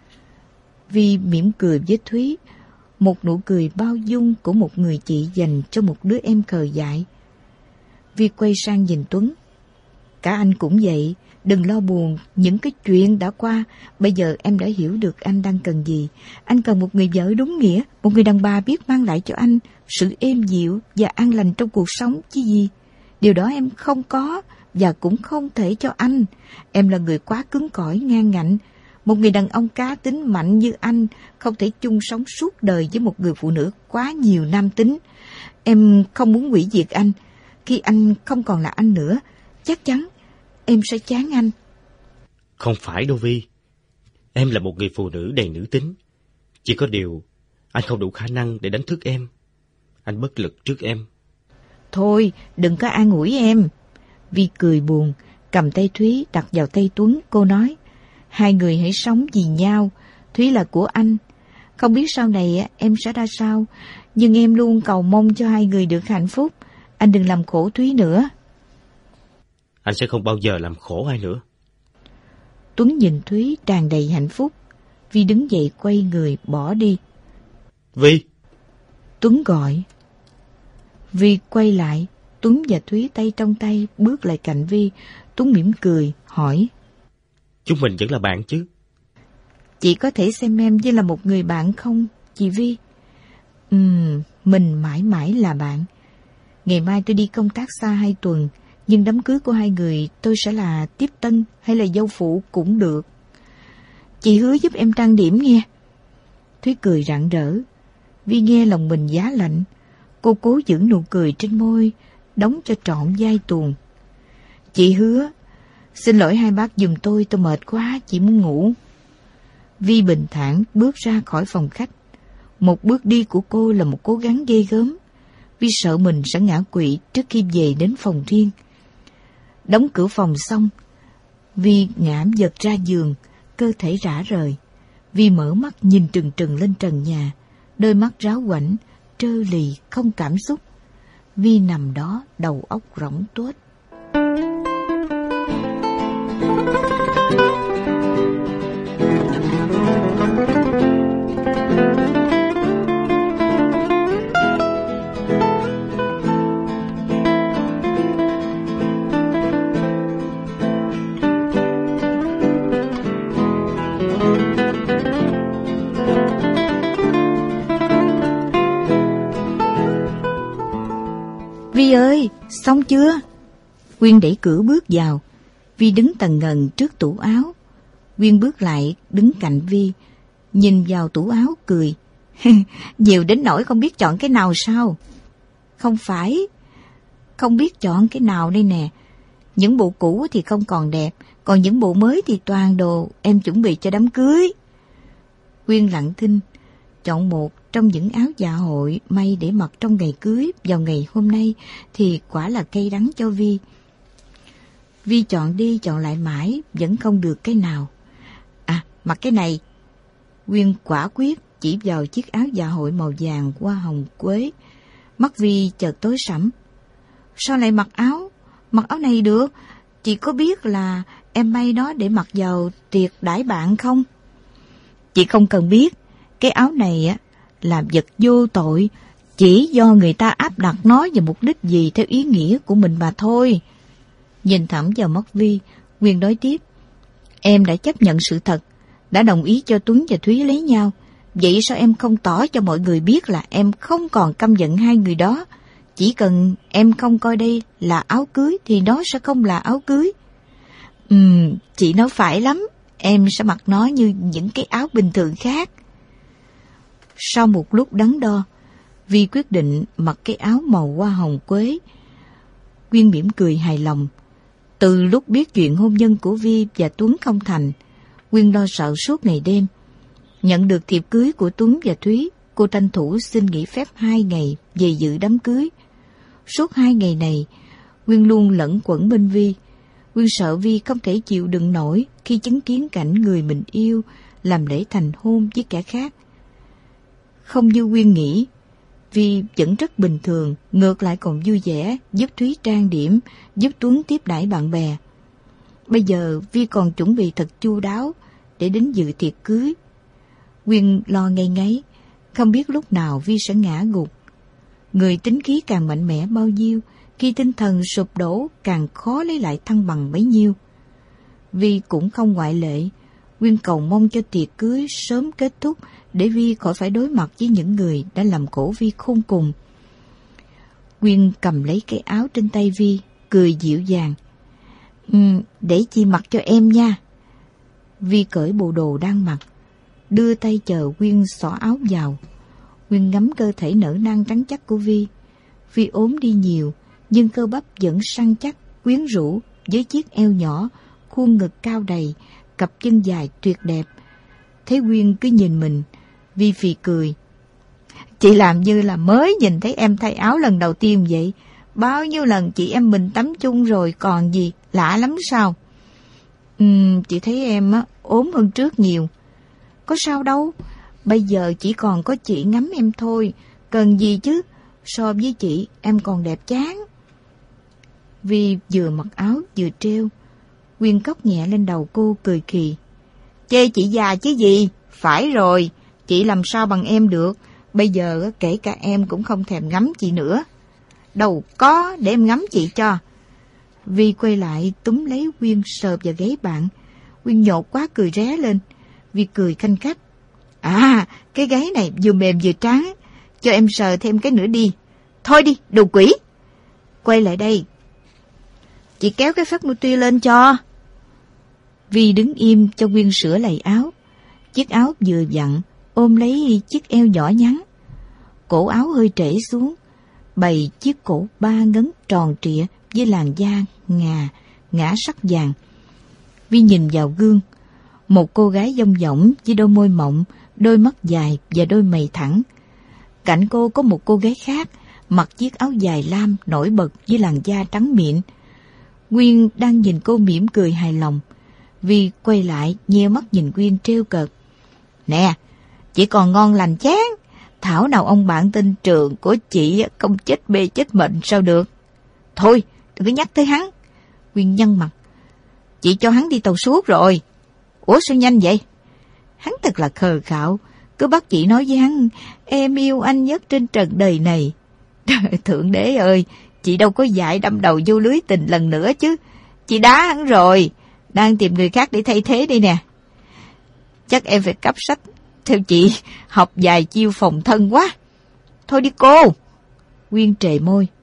Vi mỉm cười với Thúy, một nụ cười bao dung của một người chị dành cho một đứa em khờ dại. Vi quay sang nhìn Tuấn. Cả anh cũng vậy, đừng lo buồn những cái chuyện đã qua. Bây giờ em đã hiểu được anh đang cần gì. Anh cần một người vợ đúng nghĩa, một người đàn bà biết mang lại cho anh sự êm dịu và an lành trong cuộc sống chứ gì. Điều đó em không có và cũng không thể cho anh. Em là người quá cứng cỏi, ngang ngạnh. Một người đàn ông cá tính mạnh như anh không thể chung sống suốt đời với một người phụ nữ quá nhiều nam tính. Em không muốn hủy diệt anh. Khi anh không còn là anh nữa, chắc chắn em sẽ chán anh. Không phải đâu Vi. Em là một người phụ nữ đầy nữ tính. Chỉ có điều anh không đủ khả năng để đánh thức em. Anh bất lực trước em. Thôi, đừng có an ủi em. Vi cười buồn, cầm tay Thúy đặt vào tay Tuấn. Cô nói, hai người hãy sống vì nhau. Thúy là của anh. Không biết sau này em sẽ ra sao, nhưng em luôn cầu mong cho hai người được hạnh phúc. Anh đừng làm khổ Thúy nữa. Anh sẽ không bao giờ làm khổ ai nữa. Tuấn nhìn Thúy tràn đầy hạnh phúc. Vi đứng dậy quay người bỏ đi. Vi! Tuấn gọi. Vi quay lại. Tuấn và Thúy tay trong tay bước lại cạnh Vi. Tuấn mỉm cười, hỏi. Chúng mình vẫn là bạn chứ? Chị có thể xem em như là một người bạn không, chị Vi? Ừm, mình mãi mãi là bạn. Ngày mai tôi đi công tác xa hai tuần, nhưng đám cưới của hai người tôi sẽ là tiếp tân hay là dâu phụ cũng được. Chị hứa giúp em trang điểm nghe. Thúy cười rạng rỡ. Vi nghe lòng mình giá lạnh. Cô cố giữ nụ cười trên môi, đóng cho trọn vai tuồng. Chị hứa. Xin lỗi hai bác giùm tôi, tôi mệt quá, chị muốn ngủ. Vi bình thản bước ra khỏi phòng khách. Một bước đi của cô là một cố gắng ghê gớm. Vi sợ mình sẽ ngã quỵ trước khi về đến phòng riêng. Đóng cửa phòng xong, Vi ngã giật ra giường, cơ thể rã rời. Vi mở mắt nhìn trừng trừng lên trần nhà, đôi mắt ráo quảnh, trơ lì không cảm xúc. Vi nằm đó đầu óc rỗng tuếch. ơi, xong chưa? Quyên đẩy cửa bước vào. Vi đứng tần ngần trước tủ áo. Quyên bước lại đứng cạnh Vi, nhìn vào tủ áo cười. Nhiều đến nỗi không biết chọn cái nào sao? Không phải, không biết chọn cái nào đây nè. Những bộ cũ thì không còn đẹp, còn những bộ mới thì toàn đồ em chuẩn bị cho đám cưới. Quyên lặng thinh, chọn một trong những áo dạ hội may để mặc trong ngày cưới vào ngày hôm nay thì quả là cay đắng cho Vi. Vi chọn đi chọn lại mãi, vẫn không được cái nào. À, mặc cái này. Quyên quả quyết chỉ vào chiếc áo dạ hội màu vàng hoa hồng quế. Mắt Vi chợt tối sẫm. Sao lại mặc áo? Mặc áo này được? Chị có biết là em may nó để mặc vào tiệc đãi bạn không? Chị không cần biết. Cái áo này á là vật vô tội, chỉ do người ta áp đặt nó vào mục đích gì theo ý nghĩa của mình mà thôi. Nhìn thẳng vào mắt Vi, Quyên nói tiếp. Em đã chấp nhận sự thật, đã đồng ý cho Tuấn và Thúy lấy nhau. Vậy sao em không tỏ cho mọi người biết là em không còn căm giận hai người đó? Chỉ cần em không coi đây là áo cưới thì nó sẽ không là áo cưới. Ừm, chị nói phải lắm. Em sẽ mặc nó như những cái áo bình thường khác. Sau một lúc đắn đo, Vi quyết định mặc cái áo màu hoa hồng quế. Quyên mỉm cười hài lòng. Từ lúc biết chuyện hôn nhân của Vi và Tuấn không thành, Quyên lo sợ suốt ngày đêm. Nhận được thiệp cưới của Tuấn và Thúy, cô tranh thủ xin nghỉ phép hai ngày về dự đám cưới. Suốt hai ngày này, Quyên luôn lẫn quẩn bên Vi. Quyên sợ Vi không thể chịu đựng nổi khi chứng kiến cảnh người mình yêu làm lễ thành hôn với kẻ khác. Không như Quyên nghĩ, Vi vẫn rất bình thường, ngược lại còn vui vẻ, giúp Thúy trang điểm, giúp Tuấn tiếp đãi bạn bè. Bây giờ Vi còn chuẩn bị thật chu đáo để đến dự tiệc cưới. Quyên lo ngây ngáy, không biết lúc nào Vi sẽ ngã gục. Người tính khí càng mạnh mẽ bao nhiêu, khi tinh thần sụp đổ càng khó lấy lại thăng bằng bấy nhiêu. Vi cũng không ngoại lệ. Quyên cầu mong cho tiệc cưới sớm kết thúc để Vi khỏi phải đối mặt với những người đã làm khổ Vi khôn cùng. Quyên cầm lấy cái áo trên tay Vi, cười dịu dàng. Ừ, để chị mặc cho em nha. Vi cởi bộ đồ đang mặc, đưa tay chờ Quyên xỏ áo vào. Quyên ngắm cơ thể nở nang trắng chắc của Vi. Vi ốm đi nhiều, nhưng cơ bắp vẫn săn chắc, quyến rũ với chiếc eo nhỏ, khuôn ngực cao đầy, cặp chân dài tuyệt đẹp. Thấy Quyên cứ nhìn mình, Vi phì cười. Chị làm như là mới nhìn thấy em thay áo lần đầu tiên vậy. Bao nhiêu lần chị em mình tắm chung rồi còn gì, lạ lắm sao? Ừm, chị thấy em á, ốm hơn trước nhiều. Có sao đâu, bây giờ chỉ còn có chị ngắm em thôi, cần gì chứ, so với chị em còn đẹp chán. Vi vừa mặc áo vừa trêu. Quyên cốc nhẹ lên đầu cô cười khì. Chê chị già chứ gì, phải rồi, chị làm sao bằng em được, bây giờ kể cả em cũng không thèm ngắm chị nữa. Đâu có, để em ngắm chị cho. Vi quay lại túm lấy Quyên sờ vào gáy bạn. Quyên nhột quá cười ré lên. Vi cười khanh khách. À, cái gáy này vừa mềm vừa trắng, cho em sờ thêm cái nữa đi. Thôi đi, đồ quỷ. Quay lại đây. Chị kéo cái phát multi lên cho. Vi đứng im cho Quyên sửa lại áo. Chiếc áo vừa vặn, ôm lấy chiếc eo nhỏ nhắn. Cổ áo hơi trễ xuống, bày chiếc cổ ba ngấn tròn trịa với làn da ngà, ngã sắc vàng. Vi nhìn vào gương. Một cô gái dong dỏng với đôi môi mọng, đôi mắt dài và đôi mày thẳng. Cạnh cô có một cô gái khác, mặc chiếc áo dài lam nổi bật với làn da trắng mịn. Quyên đang nhìn cô mỉm cười hài lòng. Vi quay lại nheo mắt nhìn Quyên trêu cợt. Nè, chị còn ngon lành chán. Thảo nào ông bạn tên Trường của chị không chết bê chết mệnh sao được. Thôi, đừng có nhắc tới hắn. Quyên nhăn mặt. Chị cho hắn đi tàu suốt rồi. Ủa sao nhanh vậy? Hắn thật là khờ khạo, cứ bắt chị nói với hắn, em yêu anh nhất trên trần đời này. Thượng đế ơi, chị đâu có dại đâm đầu vô lưới tình lần nữa chứ. Chị đá hắn rồi, đang tìm người khác để thay thế đây nè. Chắc em phải cấp sách theo chị, học vài chiêu phòng thân quá. Thôi đi cô. Quyên trề môi.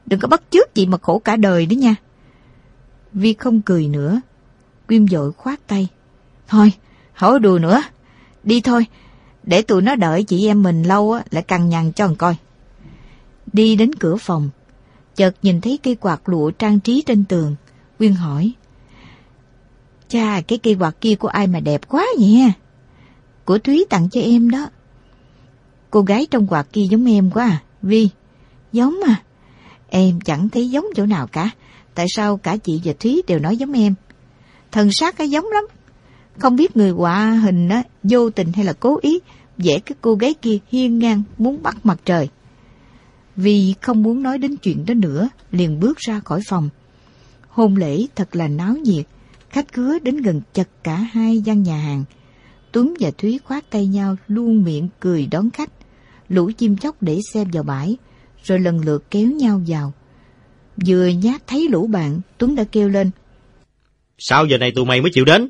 Đừng có bắt chước gì mà khổ cả đời đó nha. Vi không cười nữa. Quyên vội khoát tay. Thôi, không có đùa nữa. Đi thôi, để tụi nó đợi chị em mình lâu á, lại cằn nhằn cho người coi. Đi đến cửa phòng, chợt nhìn thấy cây quạt lụa trang trí trên tường. Quyên hỏi. Chà, cái cây quạt kia của ai mà đẹp quá vậy? Của Thúy tặng cho em đó. Cô gái trong quạt kia giống em quá à, Vi? Giống à? Em chẳng thấy giống chỗ nào cả. Tại sao cả chị và Thúy đều nói giống em? Thần sắc cái giống lắm. Không biết người họa hình á, vô tình hay là cố ý vẽ cái cô gái kia hiên ngang muốn bắt mặt trời. Vi không muốn nói đến chuyện đó nữa, liền bước ra khỏi phòng. Hôn lễ thật là náo nhiệt, khách khứa đến gần chật cả hai gian nhà hàng. Tuấn và Thúy khoác tay nhau luôn miệng cười đón khách. Lũ chim chóc để xe vào bãi, rồi lần lượt kéo nhau vào. Vừa nhát thấy lũ bạn, Tuấn đã kêu lên. Sao giờ này tụi mày mới chịu đến?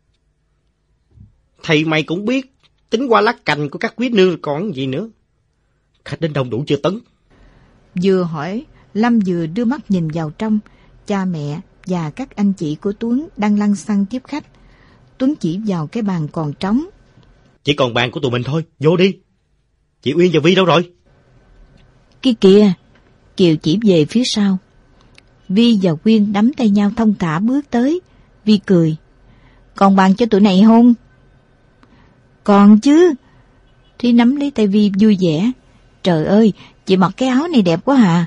Thầy mày cũng biết, tính qua lá cành của các quý nương còn gì nữa. Khách đến đông đủ chưa Tấn? Vừa hỏi, Lâm vừa đưa mắt nhìn vào trong. Cha mẹ và các anh chị của Tuấn đang lăn xăng tiếp khách. Tuấn chỉ vào cái bàn còn trống. Chỉ còn bàn của tụi mình thôi, vô đi. Chị Uyên và Vi đâu rồi? Kia kìa, Kiều chỉ về phía sau. Vi và Uyên nắm tay nhau thong thả bước tới. Vi cười. Còn bàn cho tụi này không? Còn chứ. Thúy nắm lấy tay Vi vui vẻ. Trời ơi, chị mặc cái áo này đẹp quá à.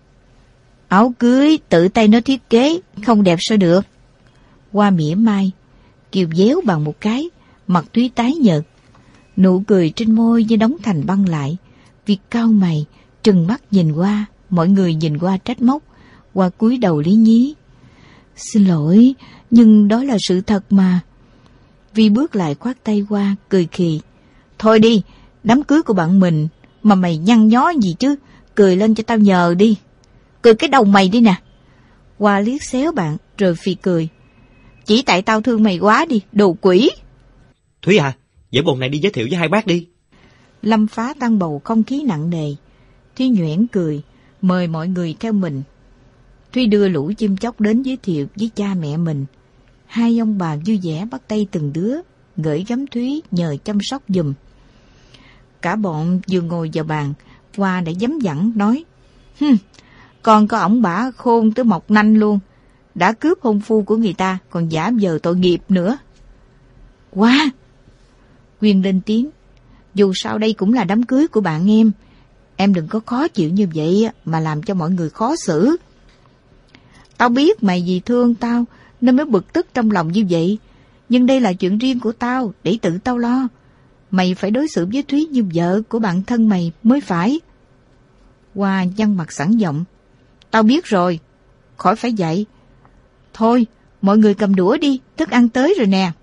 Áo cưới tự tay nó thiết kế, không đẹp sao được. Hoa mỉa mai. Kiều déo bằng một cái, mặt Thúy tái nhợt. Nụ cười trên môi như đóng thành băng lại. Vi cau mày, trừng mắt nhìn qua. Mọi người nhìn qua trách móc. Hoa cúi đầu lý nhí. Xin lỗi, nhưng đó là sự thật mà. Vi bước lại khoát tay qua, cười khì. Thôi đi, đám cưới của bạn mình mà mày nhăn nhó gì chứ, cười lên cho tao nhờ đi. Cười cái đầu mày đi nè. Hoa liếc xéo bạn rồi phì cười. Chỉ tại tao thương mày quá đi, đồ quỷ. Thúy à, dễ bồn này đi giới thiệu với hai bác đi. Lâm phá tan bầu không khí nặng nề. Thúy nhoẻn cười, mời mọi người theo mình. Thúy đưa lũ chim chóc đến giới thiệu với cha mẹ mình. Hai ông bà vui vẻ bắt tay từng đứa, gửi gắm Thúy nhờ chăm sóc giùm. Cả bọn vừa ngồi vào bàn, Hoa đã dám dẳng nói. Hừm, còn có ổng bả khôn tới mọc nanh luôn. Đã cướp hôn phu của người ta, còn giả vờ tội nghiệp nữa. Hoa! Quyên lên tiếng. Dù sao đây cũng là đám cưới của bạn em. Em đừng có khó chịu như vậy mà làm cho mọi người khó xử. Tao biết mày vì thương tao nên mới bực tức trong lòng như vậy. Nhưng đây là chuyện riêng của tao, để tự tao lo. Mày phải đối xử với Thúy như vợ của bạn thân mày mới phải. Hoa nhăn mặt sẵn giọng. Tao biết rồi, khỏi phải dạy. Thôi, mọi người cầm đũa đi, thức ăn tới rồi nè.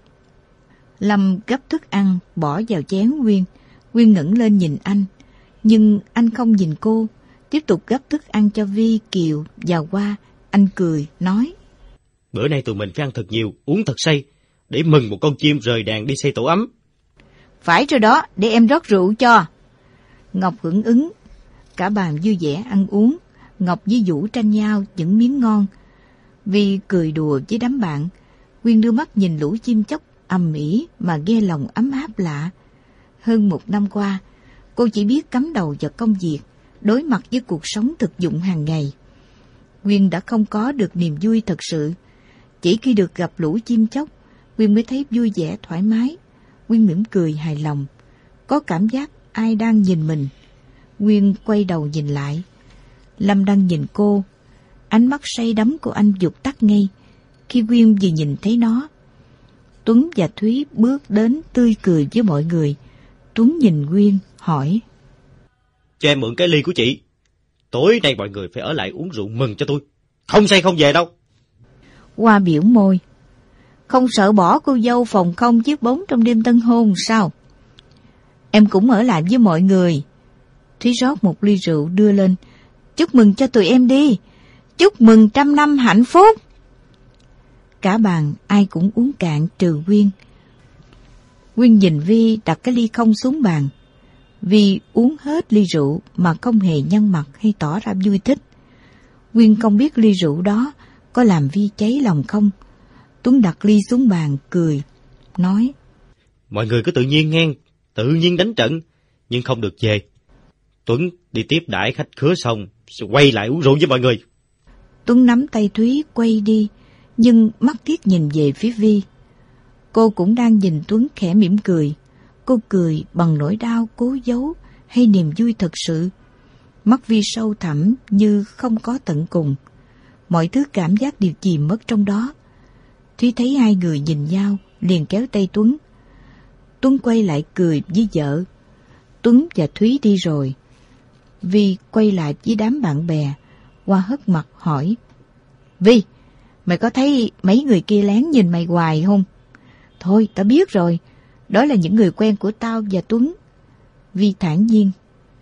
Lâm gấp thức ăn, bỏ vào chén Quyên. Quyên ngẩng lên nhìn anh. Nhưng anh không nhìn cô, tiếp tục gấp thức ăn cho Vi, Kiều và Hoa. Anh cười, nói. Bữa nay tụi mình phải ăn thật nhiều, uống thật say, để mừng một con chim rời đàn đi xây tổ ấm. Phải rồi đó, để em rót rượu cho. Ngọc hưởng ứng. Cả bàn vui vẻ ăn uống. Ngọc với Vũ tranh nhau những miếng ngon. Vi cười đùa với đám bạn. Quyên đưa mắt nhìn lũ chim chóc ầm ĩ mà nghe lòng ấm áp lạ. Hơn một năm qua, cô chỉ biết cắm đầu vào công việc, đối mặt với cuộc sống thực dụng hàng ngày. Quyên đã không có được niềm vui thật sự. Chỉ khi được gặp lũ chim chóc, Quyên mới thấy vui vẻ thoải mái. Quyên mỉm cười hài lòng, có cảm giác ai đang nhìn mình. Quyên quay đầu nhìn lại. Lâm đang nhìn cô. Ánh mắt say đắm của anh vụt tắt ngay khi Quyên vừa nhìn thấy nó. Tuấn và Thúy bước đến tươi cười với mọi người. Tuấn nhìn Quyên hỏi. Cho em mượn cái ly của chị. Tối nay mọi người phải ở lại uống rượu mừng cho tôi. Không say không về đâu. Hoa biểu môi. Không sợ bỏ cô dâu phòng không chiếc bóng trong đêm tân hôn sao? Em cũng ở lại với mọi người. Thúy rót một ly rượu đưa lên. Chúc mừng cho tụi em đi. Chúc mừng trăm năm hạnh phúc. Cả bàn ai cũng uống cạn trừ Quyên. Quyên nhìn Vi đặt cái ly không xuống bàn. Vi uống hết ly rượu mà không hề nhăn mặt hay tỏ ra vui thích. Quyên không biết ly rượu đó có làm Vi cháy lòng không. Tuấn đặt ly xuống bàn cười, nói: Mọi người cứ tự nhiên nghe, tự nhiên đánh trận, nhưng không được về. Tuấn đi tiếp đãi khách khứa xong, sẽ quay lại uống rượu với mọi người. Tuấn nắm tay Thúy quay đi, nhưng mắt tiếc nhìn về phía Vi. Cô cũng đang nhìn Tuấn khẽ mỉm cười. Cô cười bằng nỗi đau cố giấu hay niềm vui thật sự. Mắt Vi sâu thẳm như không có tận cùng. Mọi thứ cảm giác đều chìm mất trong đó. Thúy thấy hai người nhìn nhau, liền kéo tay Tuấn. Tuấn quay lại cười với vợ. Tuấn và Thúy đi rồi. Vi quay lại với đám bạn bè, qua hất mặt hỏi: Vi, mày có thấy mấy người kia lén nhìn mày hoài không? Thôi, tao biết rồi. Đó là những người quen của tao và Tuấn. Vi thản nhiên: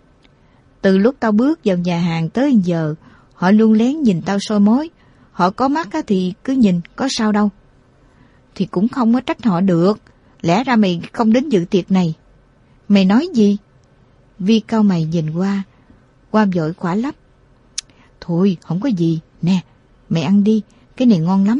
Từ lúc tao bước vào nhà hàng tới giờ, họ luôn lén nhìn tao soi mói. Họ có mắt thì cứ nhìn, có sao đâu. Thì cũng không có trách họ được. Lẽ ra mày không đến dự tiệc này. Mày nói gì? Vi cau mày nhìn qua. Qua vội khỏa lấp: Thôi, không có gì. Nè, mày ăn đi, cái này ngon lắm.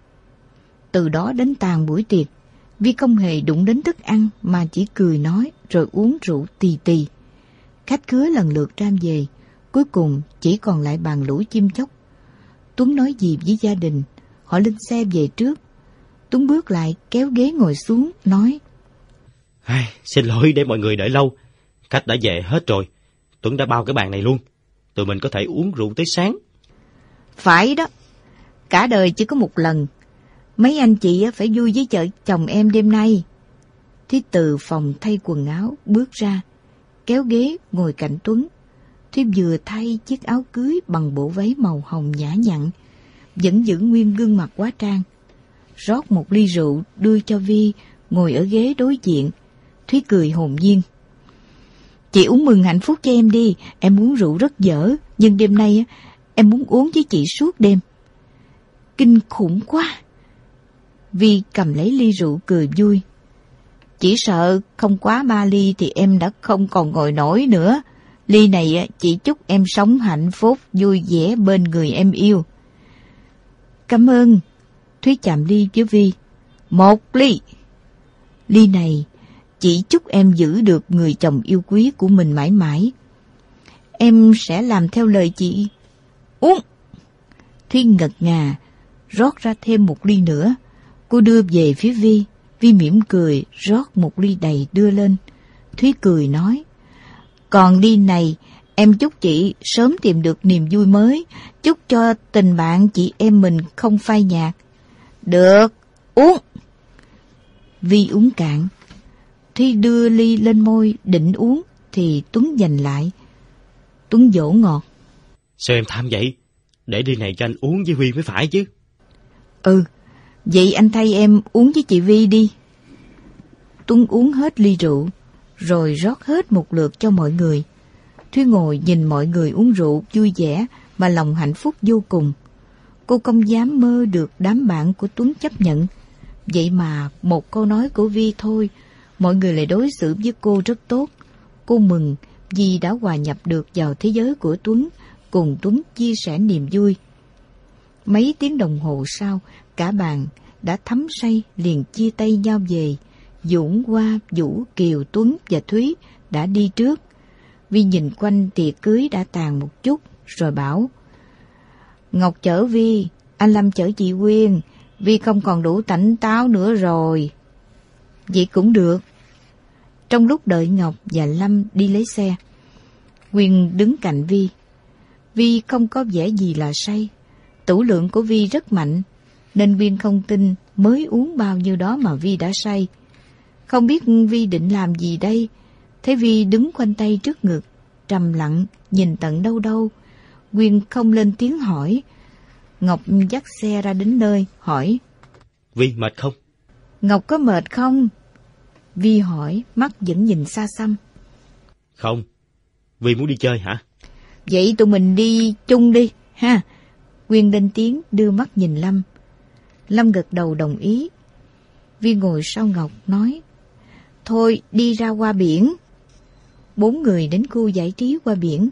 Từ đó đến tàn buổi tiệc, Vi không hề đụng đến thức ăn mà chỉ cười nói rồi uống rượu tì tì. Khách khứa lần lượt ra về, cuối cùng chỉ còn lại bàn lũ chim chóc. Tuấn nói gì với gia đình, họ lên xe về trước. Tuấn bước lại kéo ghế ngồi xuống, nói: Ai, xin lỗi để mọi người đợi lâu. Khách đã về hết rồi. Tuấn đã bao cái bàn này luôn. Tụi mình có thể uống rượu tới sáng. Phải đó, cả đời chỉ có một lần. Mấy anh chị phải vui với vợ chồng em đêm nay. Thúy từ phòng thay quần áo bước ra, kéo ghế ngồi cạnh Tuấn. Thúy vừa thay chiếc áo cưới bằng bộ váy màu hồng nhã nhặn, vẫn giữ nguyên gương mặt hóa trang. Rót một ly rượu đưa cho Vi ngồi ở ghế đối diện. Thúy cười hồn nhiên: Chị uống mừng hạnh phúc cho em đi. Em uống rượu rất dở, nhưng đêm nay em muốn uống với chị suốt đêm. Kinh khủng quá. Vi cầm lấy ly rượu cười vui: Chỉ sợ không quá ba ly thì em đã không còn ngồi nổi nữa. Ly này chị chúc em sống hạnh phúc, vui vẻ bên người em yêu. Cảm ơn. Thúy chạm ly với Vi: Một ly. Ly này chị chúc em giữ được người chồng yêu quý của mình mãi mãi. Em sẽ làm theo lời chị. Uống. Thúy ngật ngà rót ra thêm một ly nữa. Cô đưa về phía Vi. Vi mỉm cười rót một ly đầy đưa lên. Thúy cười nói: Còn ly này em chúc chị sớm tìm được niềm vui mới, chúc cho tình bạn chị em mình không phai nhạt. Được, uống. Vi uống cạn. Thúy đưa ly lên môi định uống thì Tuấn giành lại. Tuấn dỗ ngọt: Sao em tham vậy? Để ly này cho anh uống với Huy mới phải chứ. Ừ, vậy anh thay em uống với chị Vi đi. Tuấn uống hết ly rượu, rồi rót hết một lượt cho mọi người. Thúy ngồi nhìn mọi người uống rượu vui vẻ mà lòng hạnh phúc vô cùng. Cô không dám mơ được đám bạn của Tuấn chấp nhận. Vậy mà một câu nói của Vi thôi, mọi người lại đối xử với cô rất tốt. Cô mừng vì đã hòa nhập được vào thế giới của Tuấn, cùng Tuấn chia sẻ niềm vui. Mấy tiếng đồng hồ sau, cả bàn đã thấm say liền chia tay nhau về. Dũng, Hoa, Vũ, Kiều, Tuấn và Thúy đã đi trước. Vi nhìn quanh tiệc cưới đã tàn một chút, rồi bảo: Ngọc chở Vi, anh Lâm chở chị Quyên. Vi không còn đủ tỉnh táo nữa rồi. Vậy cũng được. Trong lúc đợi Ngọc và Lâm đi lấy xe, Quyên đứng cạnh Vi. Vi không có vẻ gì là say. Tửu lượng của Vi rất mạnh, nên Quyên không tin mới uống bao nhiêu đó mà Vi đã say. Không biết Vi định làm gì đây. Thấy Vi đứng khoanh tay trước ngực, trầm lặng nhìn tận đâu đâu, Quyên không lên tiếng hỏi. Ngọc dắt xe ra đến nơi, hỏi: Vi mệt không? Ngọc có mệt không? Vi hỏi, mắt vẫn nhìn xa xăm. Không. Vi muốn đi chơi hả? Vậy tụi mình đi chung đi, ha? Quyên lên tiếng đưa mắt nhìn Lâm. Lâm gật đầu đồng ý. Vi ngồi sau Ngọc nói: Thôi đi ra qua biển. Bốn người đến khu giải trí qua biển.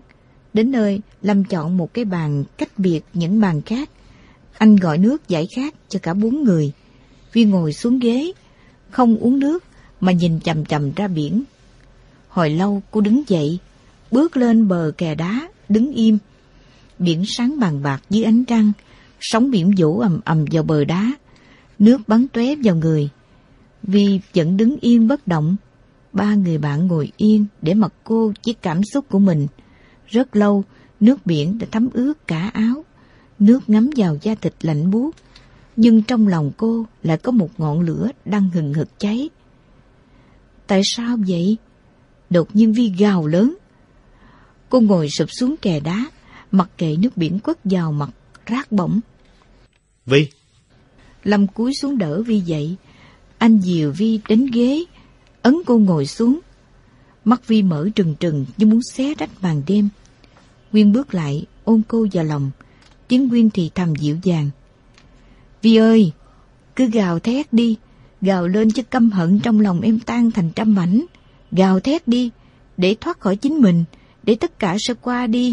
Đến nơi, Lâm chọn một cái bàn cách biệt những bàn khác. Anh gọi nước giải khát cho cả bốn người. Vi ngồi xuống ghế, không uống nước mà nhìn chằm chằm ra biển. Hồi lâu cô đứng dậy, bước lên bờ kè đá, đứng im. Biển sáng vàng bạc dưới ánh trăng, sóng biển vỗ ầm ầm vào bờ đá, nước bắn tóe vào người. Vi vẫn đứng yên bất động. Ba người bạn ngồi yên để mặc cô chiếc cảm xúc của mình. Rất lâu, nước biển đã thấm ướt cả áo, nước ngấm vào da thịt lạnh buốt, nhưng trong lòng cô lại có một ngọn lửa đang hừng hực cháy. Tại sao vậy? Đột nhiên Vi gào lớn. Cô ngồi sụp xuống kè đá, mặc kệ nước biển quất vào mặt, rát bỏng. Vi! Lâm cúi xuống đỡ Vi dậy. Anh dìu Vi đến ghế, ấn cô ngồi xuống. Mắt Vi mở trừng trừng như muốn xé rách màn đêm. Nguyên bước lại ôm cô vào lòng, tiếng Nguyên thì thầm dịu dàng. Vi ơi, cứ gào thét đi, gào lên cho căm hận trong lòng em tan thành trăm mảnh. Gào thét đi, để thoát khỏi chính mình, để tất cả sẽ qua đi.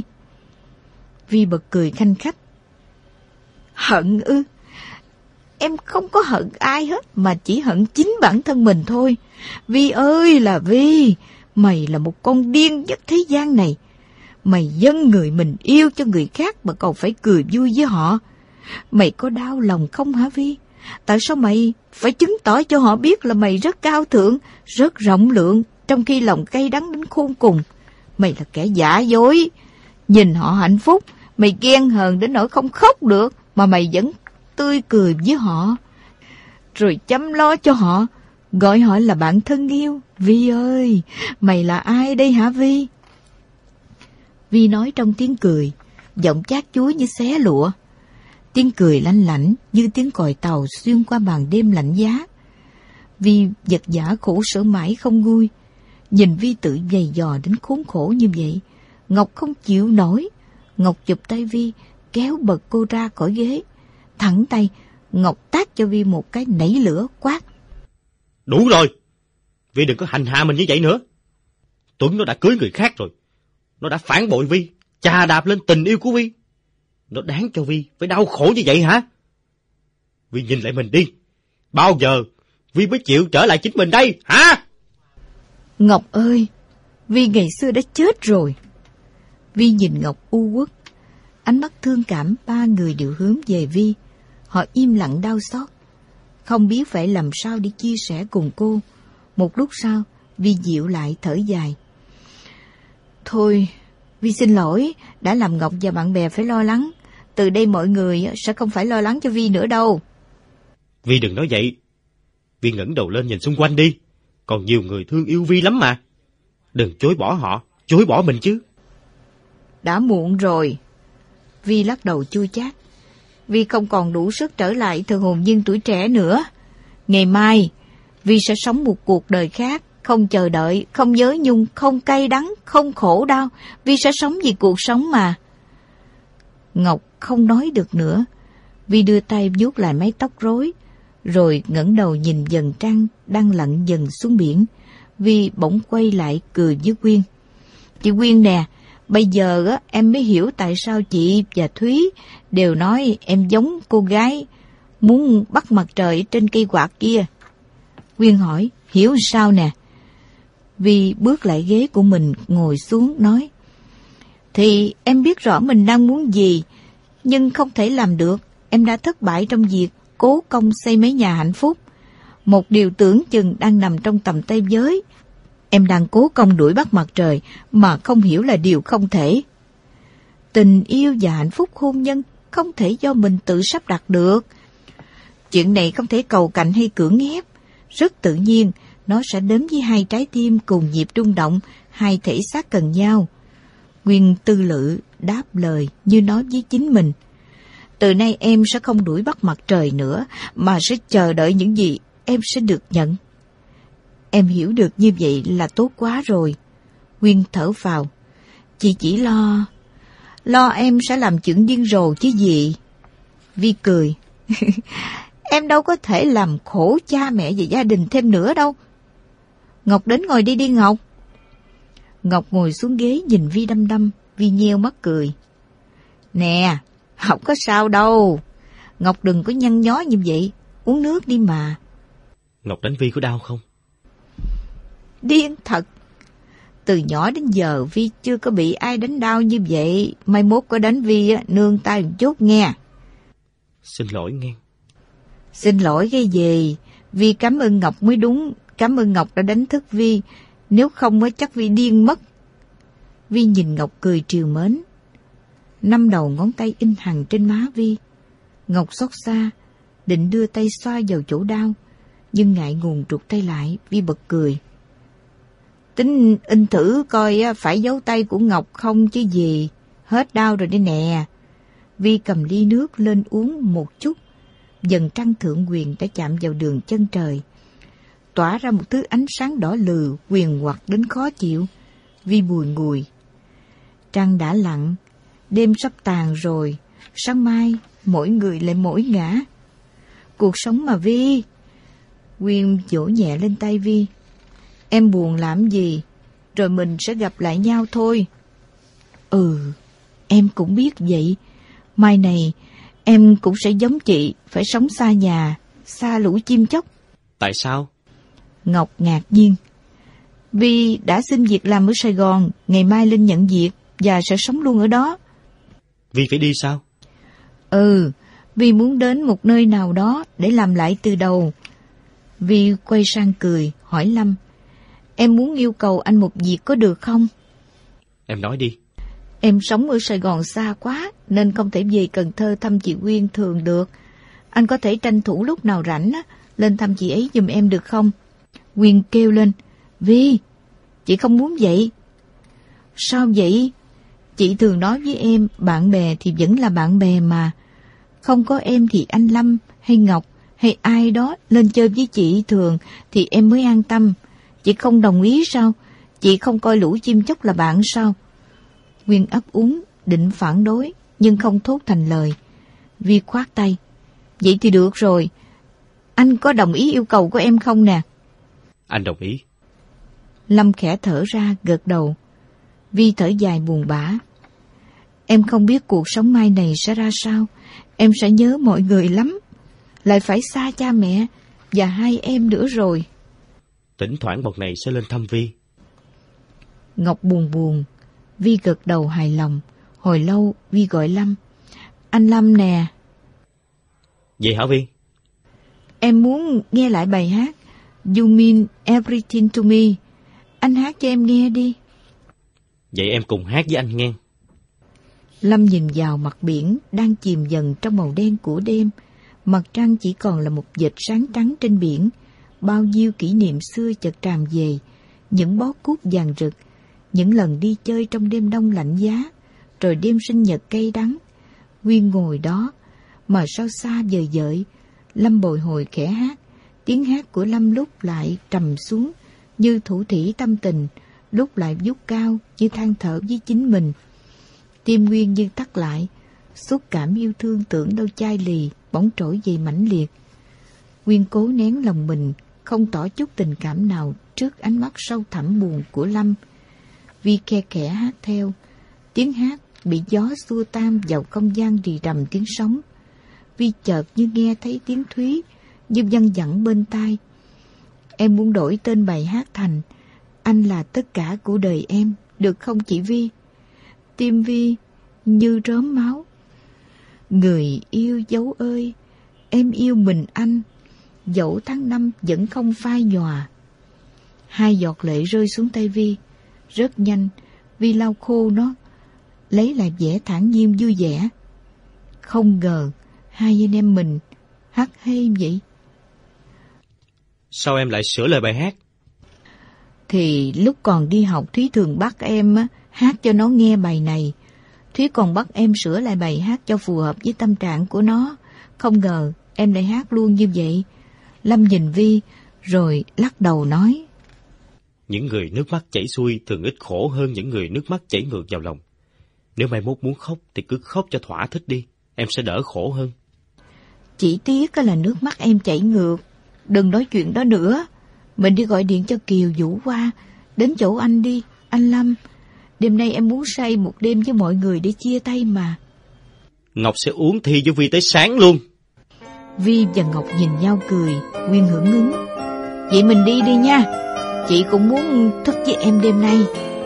Vi bật cười khanh khách. Hận ư? Em không có hận ai hết, mà chỉ hận chính bản thân mình thôi. Vi ơi là Vi, mày là một con điên nhất thế gian này. Mày dâng người mình yêu cho người khác mà còn phải cười vui với họ. Mày có đau lòng không hả Vi? Tại sao mày phải chứng tỏ cho họ biết là mày rất cao thượng, rất rộng lượng, trong khi lòng cay đắng đến khôn cùng? Mày là kẻ giả dối. Nhìn họ hạnh phúc, mày ghen hờn đến nỗi không khóc được, mà mày vẫn tươi cười với họ, rồi chăm lo cho họ, gọi họ là bạn thân yêu. Vi ơi, mày là ai đây hả Vi? Vi nói trong tiếng cười, giọng chát chúa như xé lụa. Tiếng cười lanh lảnh như tiếng còi tàu xuyên qua màn đêm lạnh giá. Vi vật vã khổ sở mãi không nguôi. Nhìn Vi tự dày dò đến khốn khổ như vậy, Ngọc không chịu nổi. Ngọc chụp tay Vi, kéo bật cô ra khỏi ghế. Thẳng tay, Ngọc tát cho Vi một cái nảy lửa, quát. Đủ rồi! Vi đừng có hành hạ mình như vậy nữa. Tuấn nó đã cưới người khác rồi. Nó đã phản bội Vi, chà đạp lên tình yêu của Vi. Nó đáng cho Vi phải đau khổ như vậy hả? Vi nhìn lại mình đi. Bao giờ Vi mới chịu trở lại chính mình đây, hả? Ngọc ơi, Vi ngày xưa đã chết rồi. Vi nhìn Ngọc u uất. Ánh mắt thương cảm ba người đều hướng về Vi. Họ im lặng đau xót, không biết phải làm sao để chia sẻ cùng cô. Một lúc sau, Vi dịu lại thở dài. Thôi, Vi xin lỗi, đã làm Ngọc và bạn bè phải lo lắng. Từ đây mọi người sẽ không phải lo lắng cho Vi nữa đâu. Vi đừng nói vậy. Vi ngẩng đầu lên nhìn xung quanh đi. Còn nhiều người thương yêu Vi lắm mà. Đừng chối bỏ họ, chối bỏ mình chứ. Đã muộn rồi. Vi lắc đầu chua chát. Vi không còn đủ sức trở lại thần hồn nhiên tuổi trẻ nữa. Ngày mai, Vi sẽ sống một cuộc đời khác, không chờ đợi, không nhớ nhung, không cay đắng, không khổ đau. Vi sẽ sống vì cuộc sống mà. Ngọc không nói được nữa. Vi đưa tay vuốt lại mái tóc rối, rồi ngẩng đầu nhìn dần trăng đang lặn dần xuống biển. Vi bỗng quay lại cười với Quyên. Chị Quyên nè, bây giờ á em mới hiểu tại sao chị và Thúy đều nói em giống cô gái muốn bắt mặt trời trên cây quạt kia. Quyên hỏi, hiểu sao nè? Vi bước lại ghế của mình ngồi xuống nói. Thì em biết rõ mình đang muốn gì, nhưng không thể làm được. Em đã thất bại trong việc cố công xây mấy nhà hạnh phúc. Một điều tưởng chừng đang nằm trong tầm tay với. Em đang cố công đuổi bắt mặt trời mà không hiểu là điều không thể. Tình yêu và hạnh phúc hôn nhân không thể do mình tự sắp đặt được. Chuyện này không thể cầu cạnh hay cưỡng ép. Rất tự nhiên, nó sẽ đến với hai trái tim cùng nhịp rung động, hai thể xác cần nhau. Nguyên tư lự đáp lời như nói với chính mình. Từ nay em sẽ không đuổi bắt mặt trời nữa, mà sẽ chờ đợi những gì em sẽ được nhận. Em hiểu được như vậy là tốt quá rồi. Nguyên thở phào. Chị chỉ lo... Lo em sẽ làm chuyện điên rồ chứ gì. Vi cười. Em đâu có thể làm khổ cha mẹ và gia đình thêm nữa đâu. Ngọc đến ngồi đi đi Ngọc. Ngọc ngồi xuống ghế nhìn Vi đăm đăm, Vi nheo mắt cười. Nè, không có sao đâu. Ngọc đừng có nhăn nhó như vậy. Uống nước đi mà. Ngọc đánh Vi có đau không? Điên thật. Từ nhỏ đến giờ Vi chưa có bị ai đánh đau như vậy. Mai mốt có đánh Vi á, nương tay một chút nghe. Xin lỗi nghe. Xin lỗi cái gì? Vi cảm ơn Ngọc mới đúng. Cảm ơn Ngọc đã đánh thức Vi. Nếu không á chắc Vi điên mất. Vi nhìn Ngọc cười trìu mến. Năm đầu ngón tay in hằn trên má Vi. Ngọc xót xa, định đưa tay xoa vào chỗ đau, nhưng ngại ngùng trụt tay lại. Vi bật cười. Tính in thử coi phải dấu tay của Ngọc không chứ gì. Hết đau rồi đây nè. Vi cầm ly nước lên uống một chút. Dần trăng thượng quyền đã chạm vào đường chân trời, tỏa ra một thứ ánh sáng đỏ lừ, quyền hoặc đến khó chịu. Vi bùi ngùi. Trăng đã lặn, đêm sắp tàn rồi. Sáng mai mỗi người lại mỗi ngã. Cuộc sống mà Vi. Quyên vỗ nhẹ lên tay Vi. Em buồn làm gì? Rồi mình sẽ gặp lại nhau thôi. Ừ, em cũng biết vậy. Mai này em cũng sẽ giống chị, phải sống xa nhà, xa lũ chim chóc. Tại sao? Ngọc ngạc nhiên. Vi đã xin việc làm ở Sài Gòn, ngày mai lên nhận việc và sẽ sống luôn ở đó. Vi phải đi sao? Ừ, Vi muốn đến một nơi nào đó để làm lại từ đầu. Vi quay sang cười, hỏi Lâm. Em muốn yêu cầu anh một việc có được không? Em nói đi. Em sống ở Sài Gòn xa quá, nên không thể về Cần Thơ thăm chị Quyên thường được. Anh có thể tranh thủ lúc nào rảnh á, lên thăm chị ấy giùm em được không? Quyên kêu lên. Vi, chị không muốn vậy. Sao vậy? Chị thường nói với em, bạn bè thì vẫn là bạn bè mà. Không có em thì anh Lâm hay Ngọc hay ai đó lên chơi với chị thường thì em mới an tâm. Chị không đồng ý sao? Chị không coi lũ chim chóc là bạn sao? Quyên ấp úng, định phản đối, nhưng không thốt thành lời. Vi khoát tay. Vậy thì được rồi. Anh có đồng ý yêu cầu của em không nè? Anh đồng ý. Lâm khẽ thở ra, gật đầu. Vi thở dài buồn bã. Em không biết cuộc sống mai này sẽ ra sao. Em sẽ nhớ mọi người lắm. Lại phải xa cha mẹ và hai em nữa rồi. Thỉnh thoảng bọn này sẽ lên thăm Vi. Ngọc buồn buồn. Vi gật đầu hài lòng. Hồi lâu Vi gọi Lâm. Anh Lâm nè. Vậy hả Vi? Em muốn nghe lại bài hát You Mean Everything to Me. Anh hát cho em nghe đi. Vậy em cùng hát với anh nghe. Lâm nhìn vào mặt biển đang chìm dần trong màu đen của đêm. Mặt trăng chỉ còn là một vệt sáng trắng trên biển. Bao nhiêu kỷ niệm xưa chợt tràn về. Những bó cúc vàng rực, những lần đi chơi trong đêm đông lạnh giá, rồi đêm sinh nhật cay đắng. Quyên ngồi đó, mà sao xa vời vợi. Lâm bồi hồi khẽ hát. Tiếng hát của Lâm lúc lại trầm xuống như thủ thỉ tâm tình, lúc lại vút cao như than thở với chính mình. Tim Quyên như tắt lại, xúc cảm yêu thương tưởng đâu chai lì bỗng trỗi dậy mãnh liệt. Quyên cố nén lòng mình, không tỏ chút tình cảm nào trước ánh mắt sâu thẳm buồn của Lâm. Vi khe khẽ hát theo, tiếng hát bị gió xua tan vào không gian rì rầm tiếng sóng. Vi chợt như nghe thấy tiếng Thúy như văng vẳng bên tai. Em muốn đổi tên bài hát thành Anh là tất cả của đời em, được không chị Vi? Tim Vi như rớm máu. Người yêu dấu ơi, em yêu mình anh, dẫu tháng năm vẫn không phai nhòa. Hai giọt lệ rơi xuống tay Vi. Rất nhanh, Vi lau khô nó, lấy lại vẻ thản nhiên vui vẻ. Không ngờ, hai anh em mình hát hay vậy. Sao em lại sửa lời bài hát? Thì lúc còn đi học Thúy thường bắt em á, hát cho nó nghe bài này. Thúy còn bắt em sửa lại bài hát cho phù hợp với tâm trạng của nó. Không ngờ em lại hát luôn như vậy. Lâm nhìn Vi rồi lắc đầu nói. Những người nước mắt chảy xuôi thường ít khổ hơn những người nước mắt chảy ngược vào lòng. Nếu mai mốt muốn khóc thì cứ khóc cho thỏa thích đi, em sẽ đỡ khổ hơn. Chỉ tiếc là nước mắt em chảy ngược. Đừng nói chuyện đó nữa. Mình đi gọi điện cho Kiều Vũ qua. Đến chỗ anh đi, anh Lâm. Đêm nay em muốn say một đêm với mọi người để chia tay mà. Ngọc sẽ uống thi với Vi tới sáng luôn. Vi và Ngọc nhìn nhau cười, Nguyên hưởng ứng. Vậy mình đi đi nha. Chị cũng muốn thức với em đêm nay.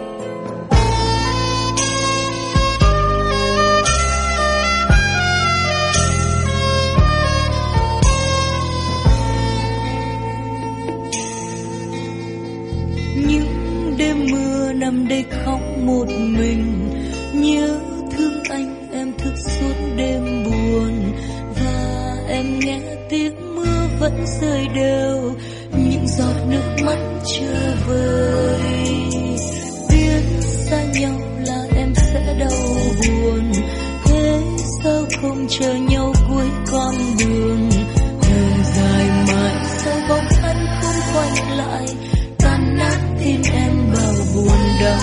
Những đêm mưa nằm đây khóc một mình, nhớ thương anh em thức suốt đêm buồn, và em nghe tiếng mưa vẫn rơi đều, những giọt nước mắt chưa vơi. Biết xa nhau là em sẽ đau buồn, thế sao không chờ nhau cuối con đường. Đường dài mãi sao bóng anh không quay lại, tan nát tim em bao buồn đau.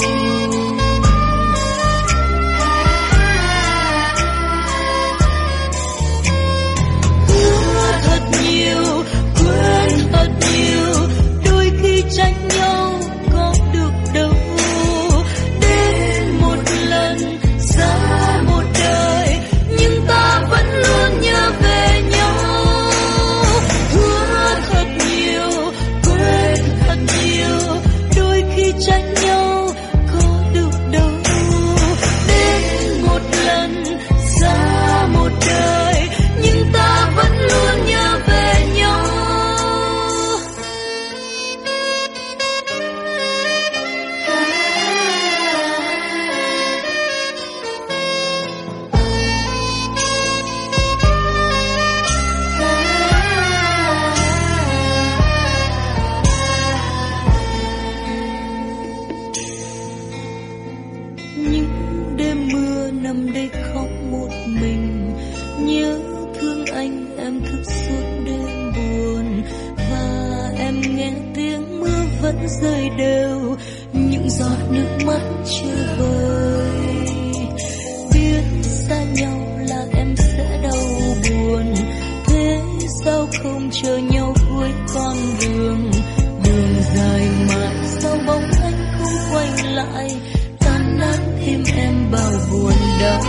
Hứa thật nhiều, quên thật nhiều, đôi khi trách nhau có được đâu. Đến một lần xa một đời, nhưng ta vẫn luôn nhớ về nhau. Hứa thật nhiều, quên thật nhiều, đôi khi trách nhau có được đâu. Đến một lần xa một đời, nhưng ta vẫn luôn nhớ về nhau. Những đêm mưa nằm đây khóc một mình, nhớ thương anh em thức suốt đêm buồn, và em nghe tiếng mưa vẫn rơi đều, những giọt nước mắt chưa vơi. Biết xa nhau là em sẽ đau buồn, thế sao không chờ nhau cuối con đường. Đường dài mãi sao bóng anh không quay lại, tan nát tim em bao buồn đau.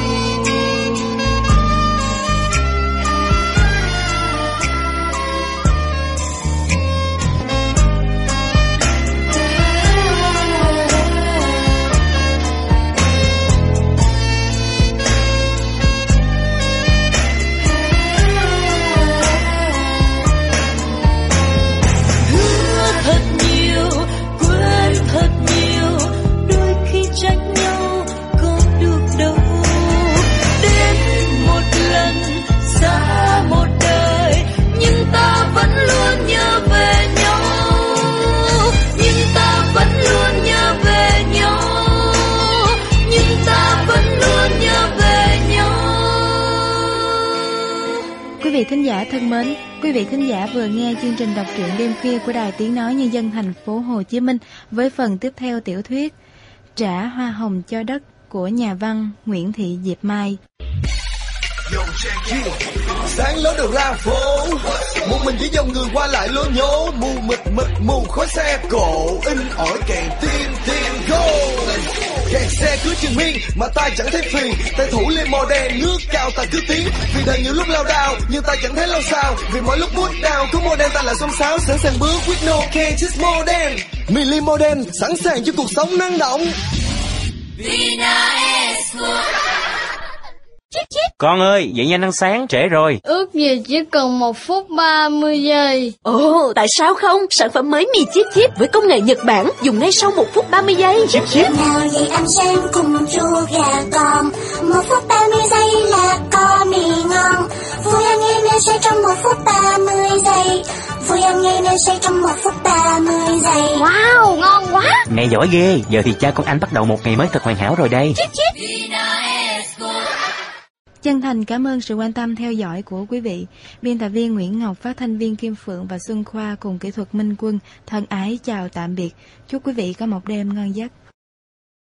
Hứa thật nhiều, quên thật nhiều, đôi khi trách nhau có được đâu. Đến một lần xa một đời, nhưng ta vẫn luôn nhớ về nhau. Nhưng ta vẫn luôn nhớ về nhau. Nhưng ta vẫn luôn nhớ về nhau. Quý vị thính giả thân mến, quý vị thính giả vừa nghe chương trình đọc truyện đêm khuya của Đài Tiếng Nói Nhân dân thành phố Hồ Chí Minh với phần tiếp theo tiểu thuyết Trả Hoa Hồng Cho Đất của nhà văn Nguyễn Thị Diệp Mai. Sáng lối đường ra phố, một mình với dòng người qua lại lố nhố, mù mịt mịt mù khói xe cộ, in ỏi kèn tiên tiên go. Kẹt xe cứ chừng miên mà tay chẳng thấy phiền, tay thủ lên màu đen ngước cao ta cứ tiến. Vì đời nhiều lúc lao đao nhưng ta chẳng thấy lâu sao, vì mỗi lúc bút down có màu đen ta là xông xáo, sẵn sàng bước with no care just màu đen. Mili màu đen sẵn sàng cho cuộc sống năng động. Vina Esco. Con ơi, dậy nhanh ăn sáng, trễ rồi. Ước gì chỉ cần một phút ba mươi giây. Ồ, tại sao không? Sản phẩm mới mì chip chip với công nghệ Nhật Bản, dùng ngay sau một phút ba mươi giây. Chip chip. Nào dậy ăn sáng cùng chua gà con, một phút ba mươi giây là có mì ngon. Vui ăn ngay nên say trong một phút ba mươi giây. Vui ăn ngay nên say trong một phút ba mươi giây. Wow, ngon quá. Mẹ giỏi ghê, giờ thì cha con anh bắt đầu một ngày mới thật hoàn hảo rồi đây. Chip chip. Chân thành cảm ơn sự quan tâm theo dõi của quý vị. Biên tập viên Nguyễn Ngọc, phát thanh viên Kim Phượng và Xuân Khoa cùng kỹ thuật Minh Quân thân ái chào tạm biệt. Chúc quý vị có một đêm ngon giấc.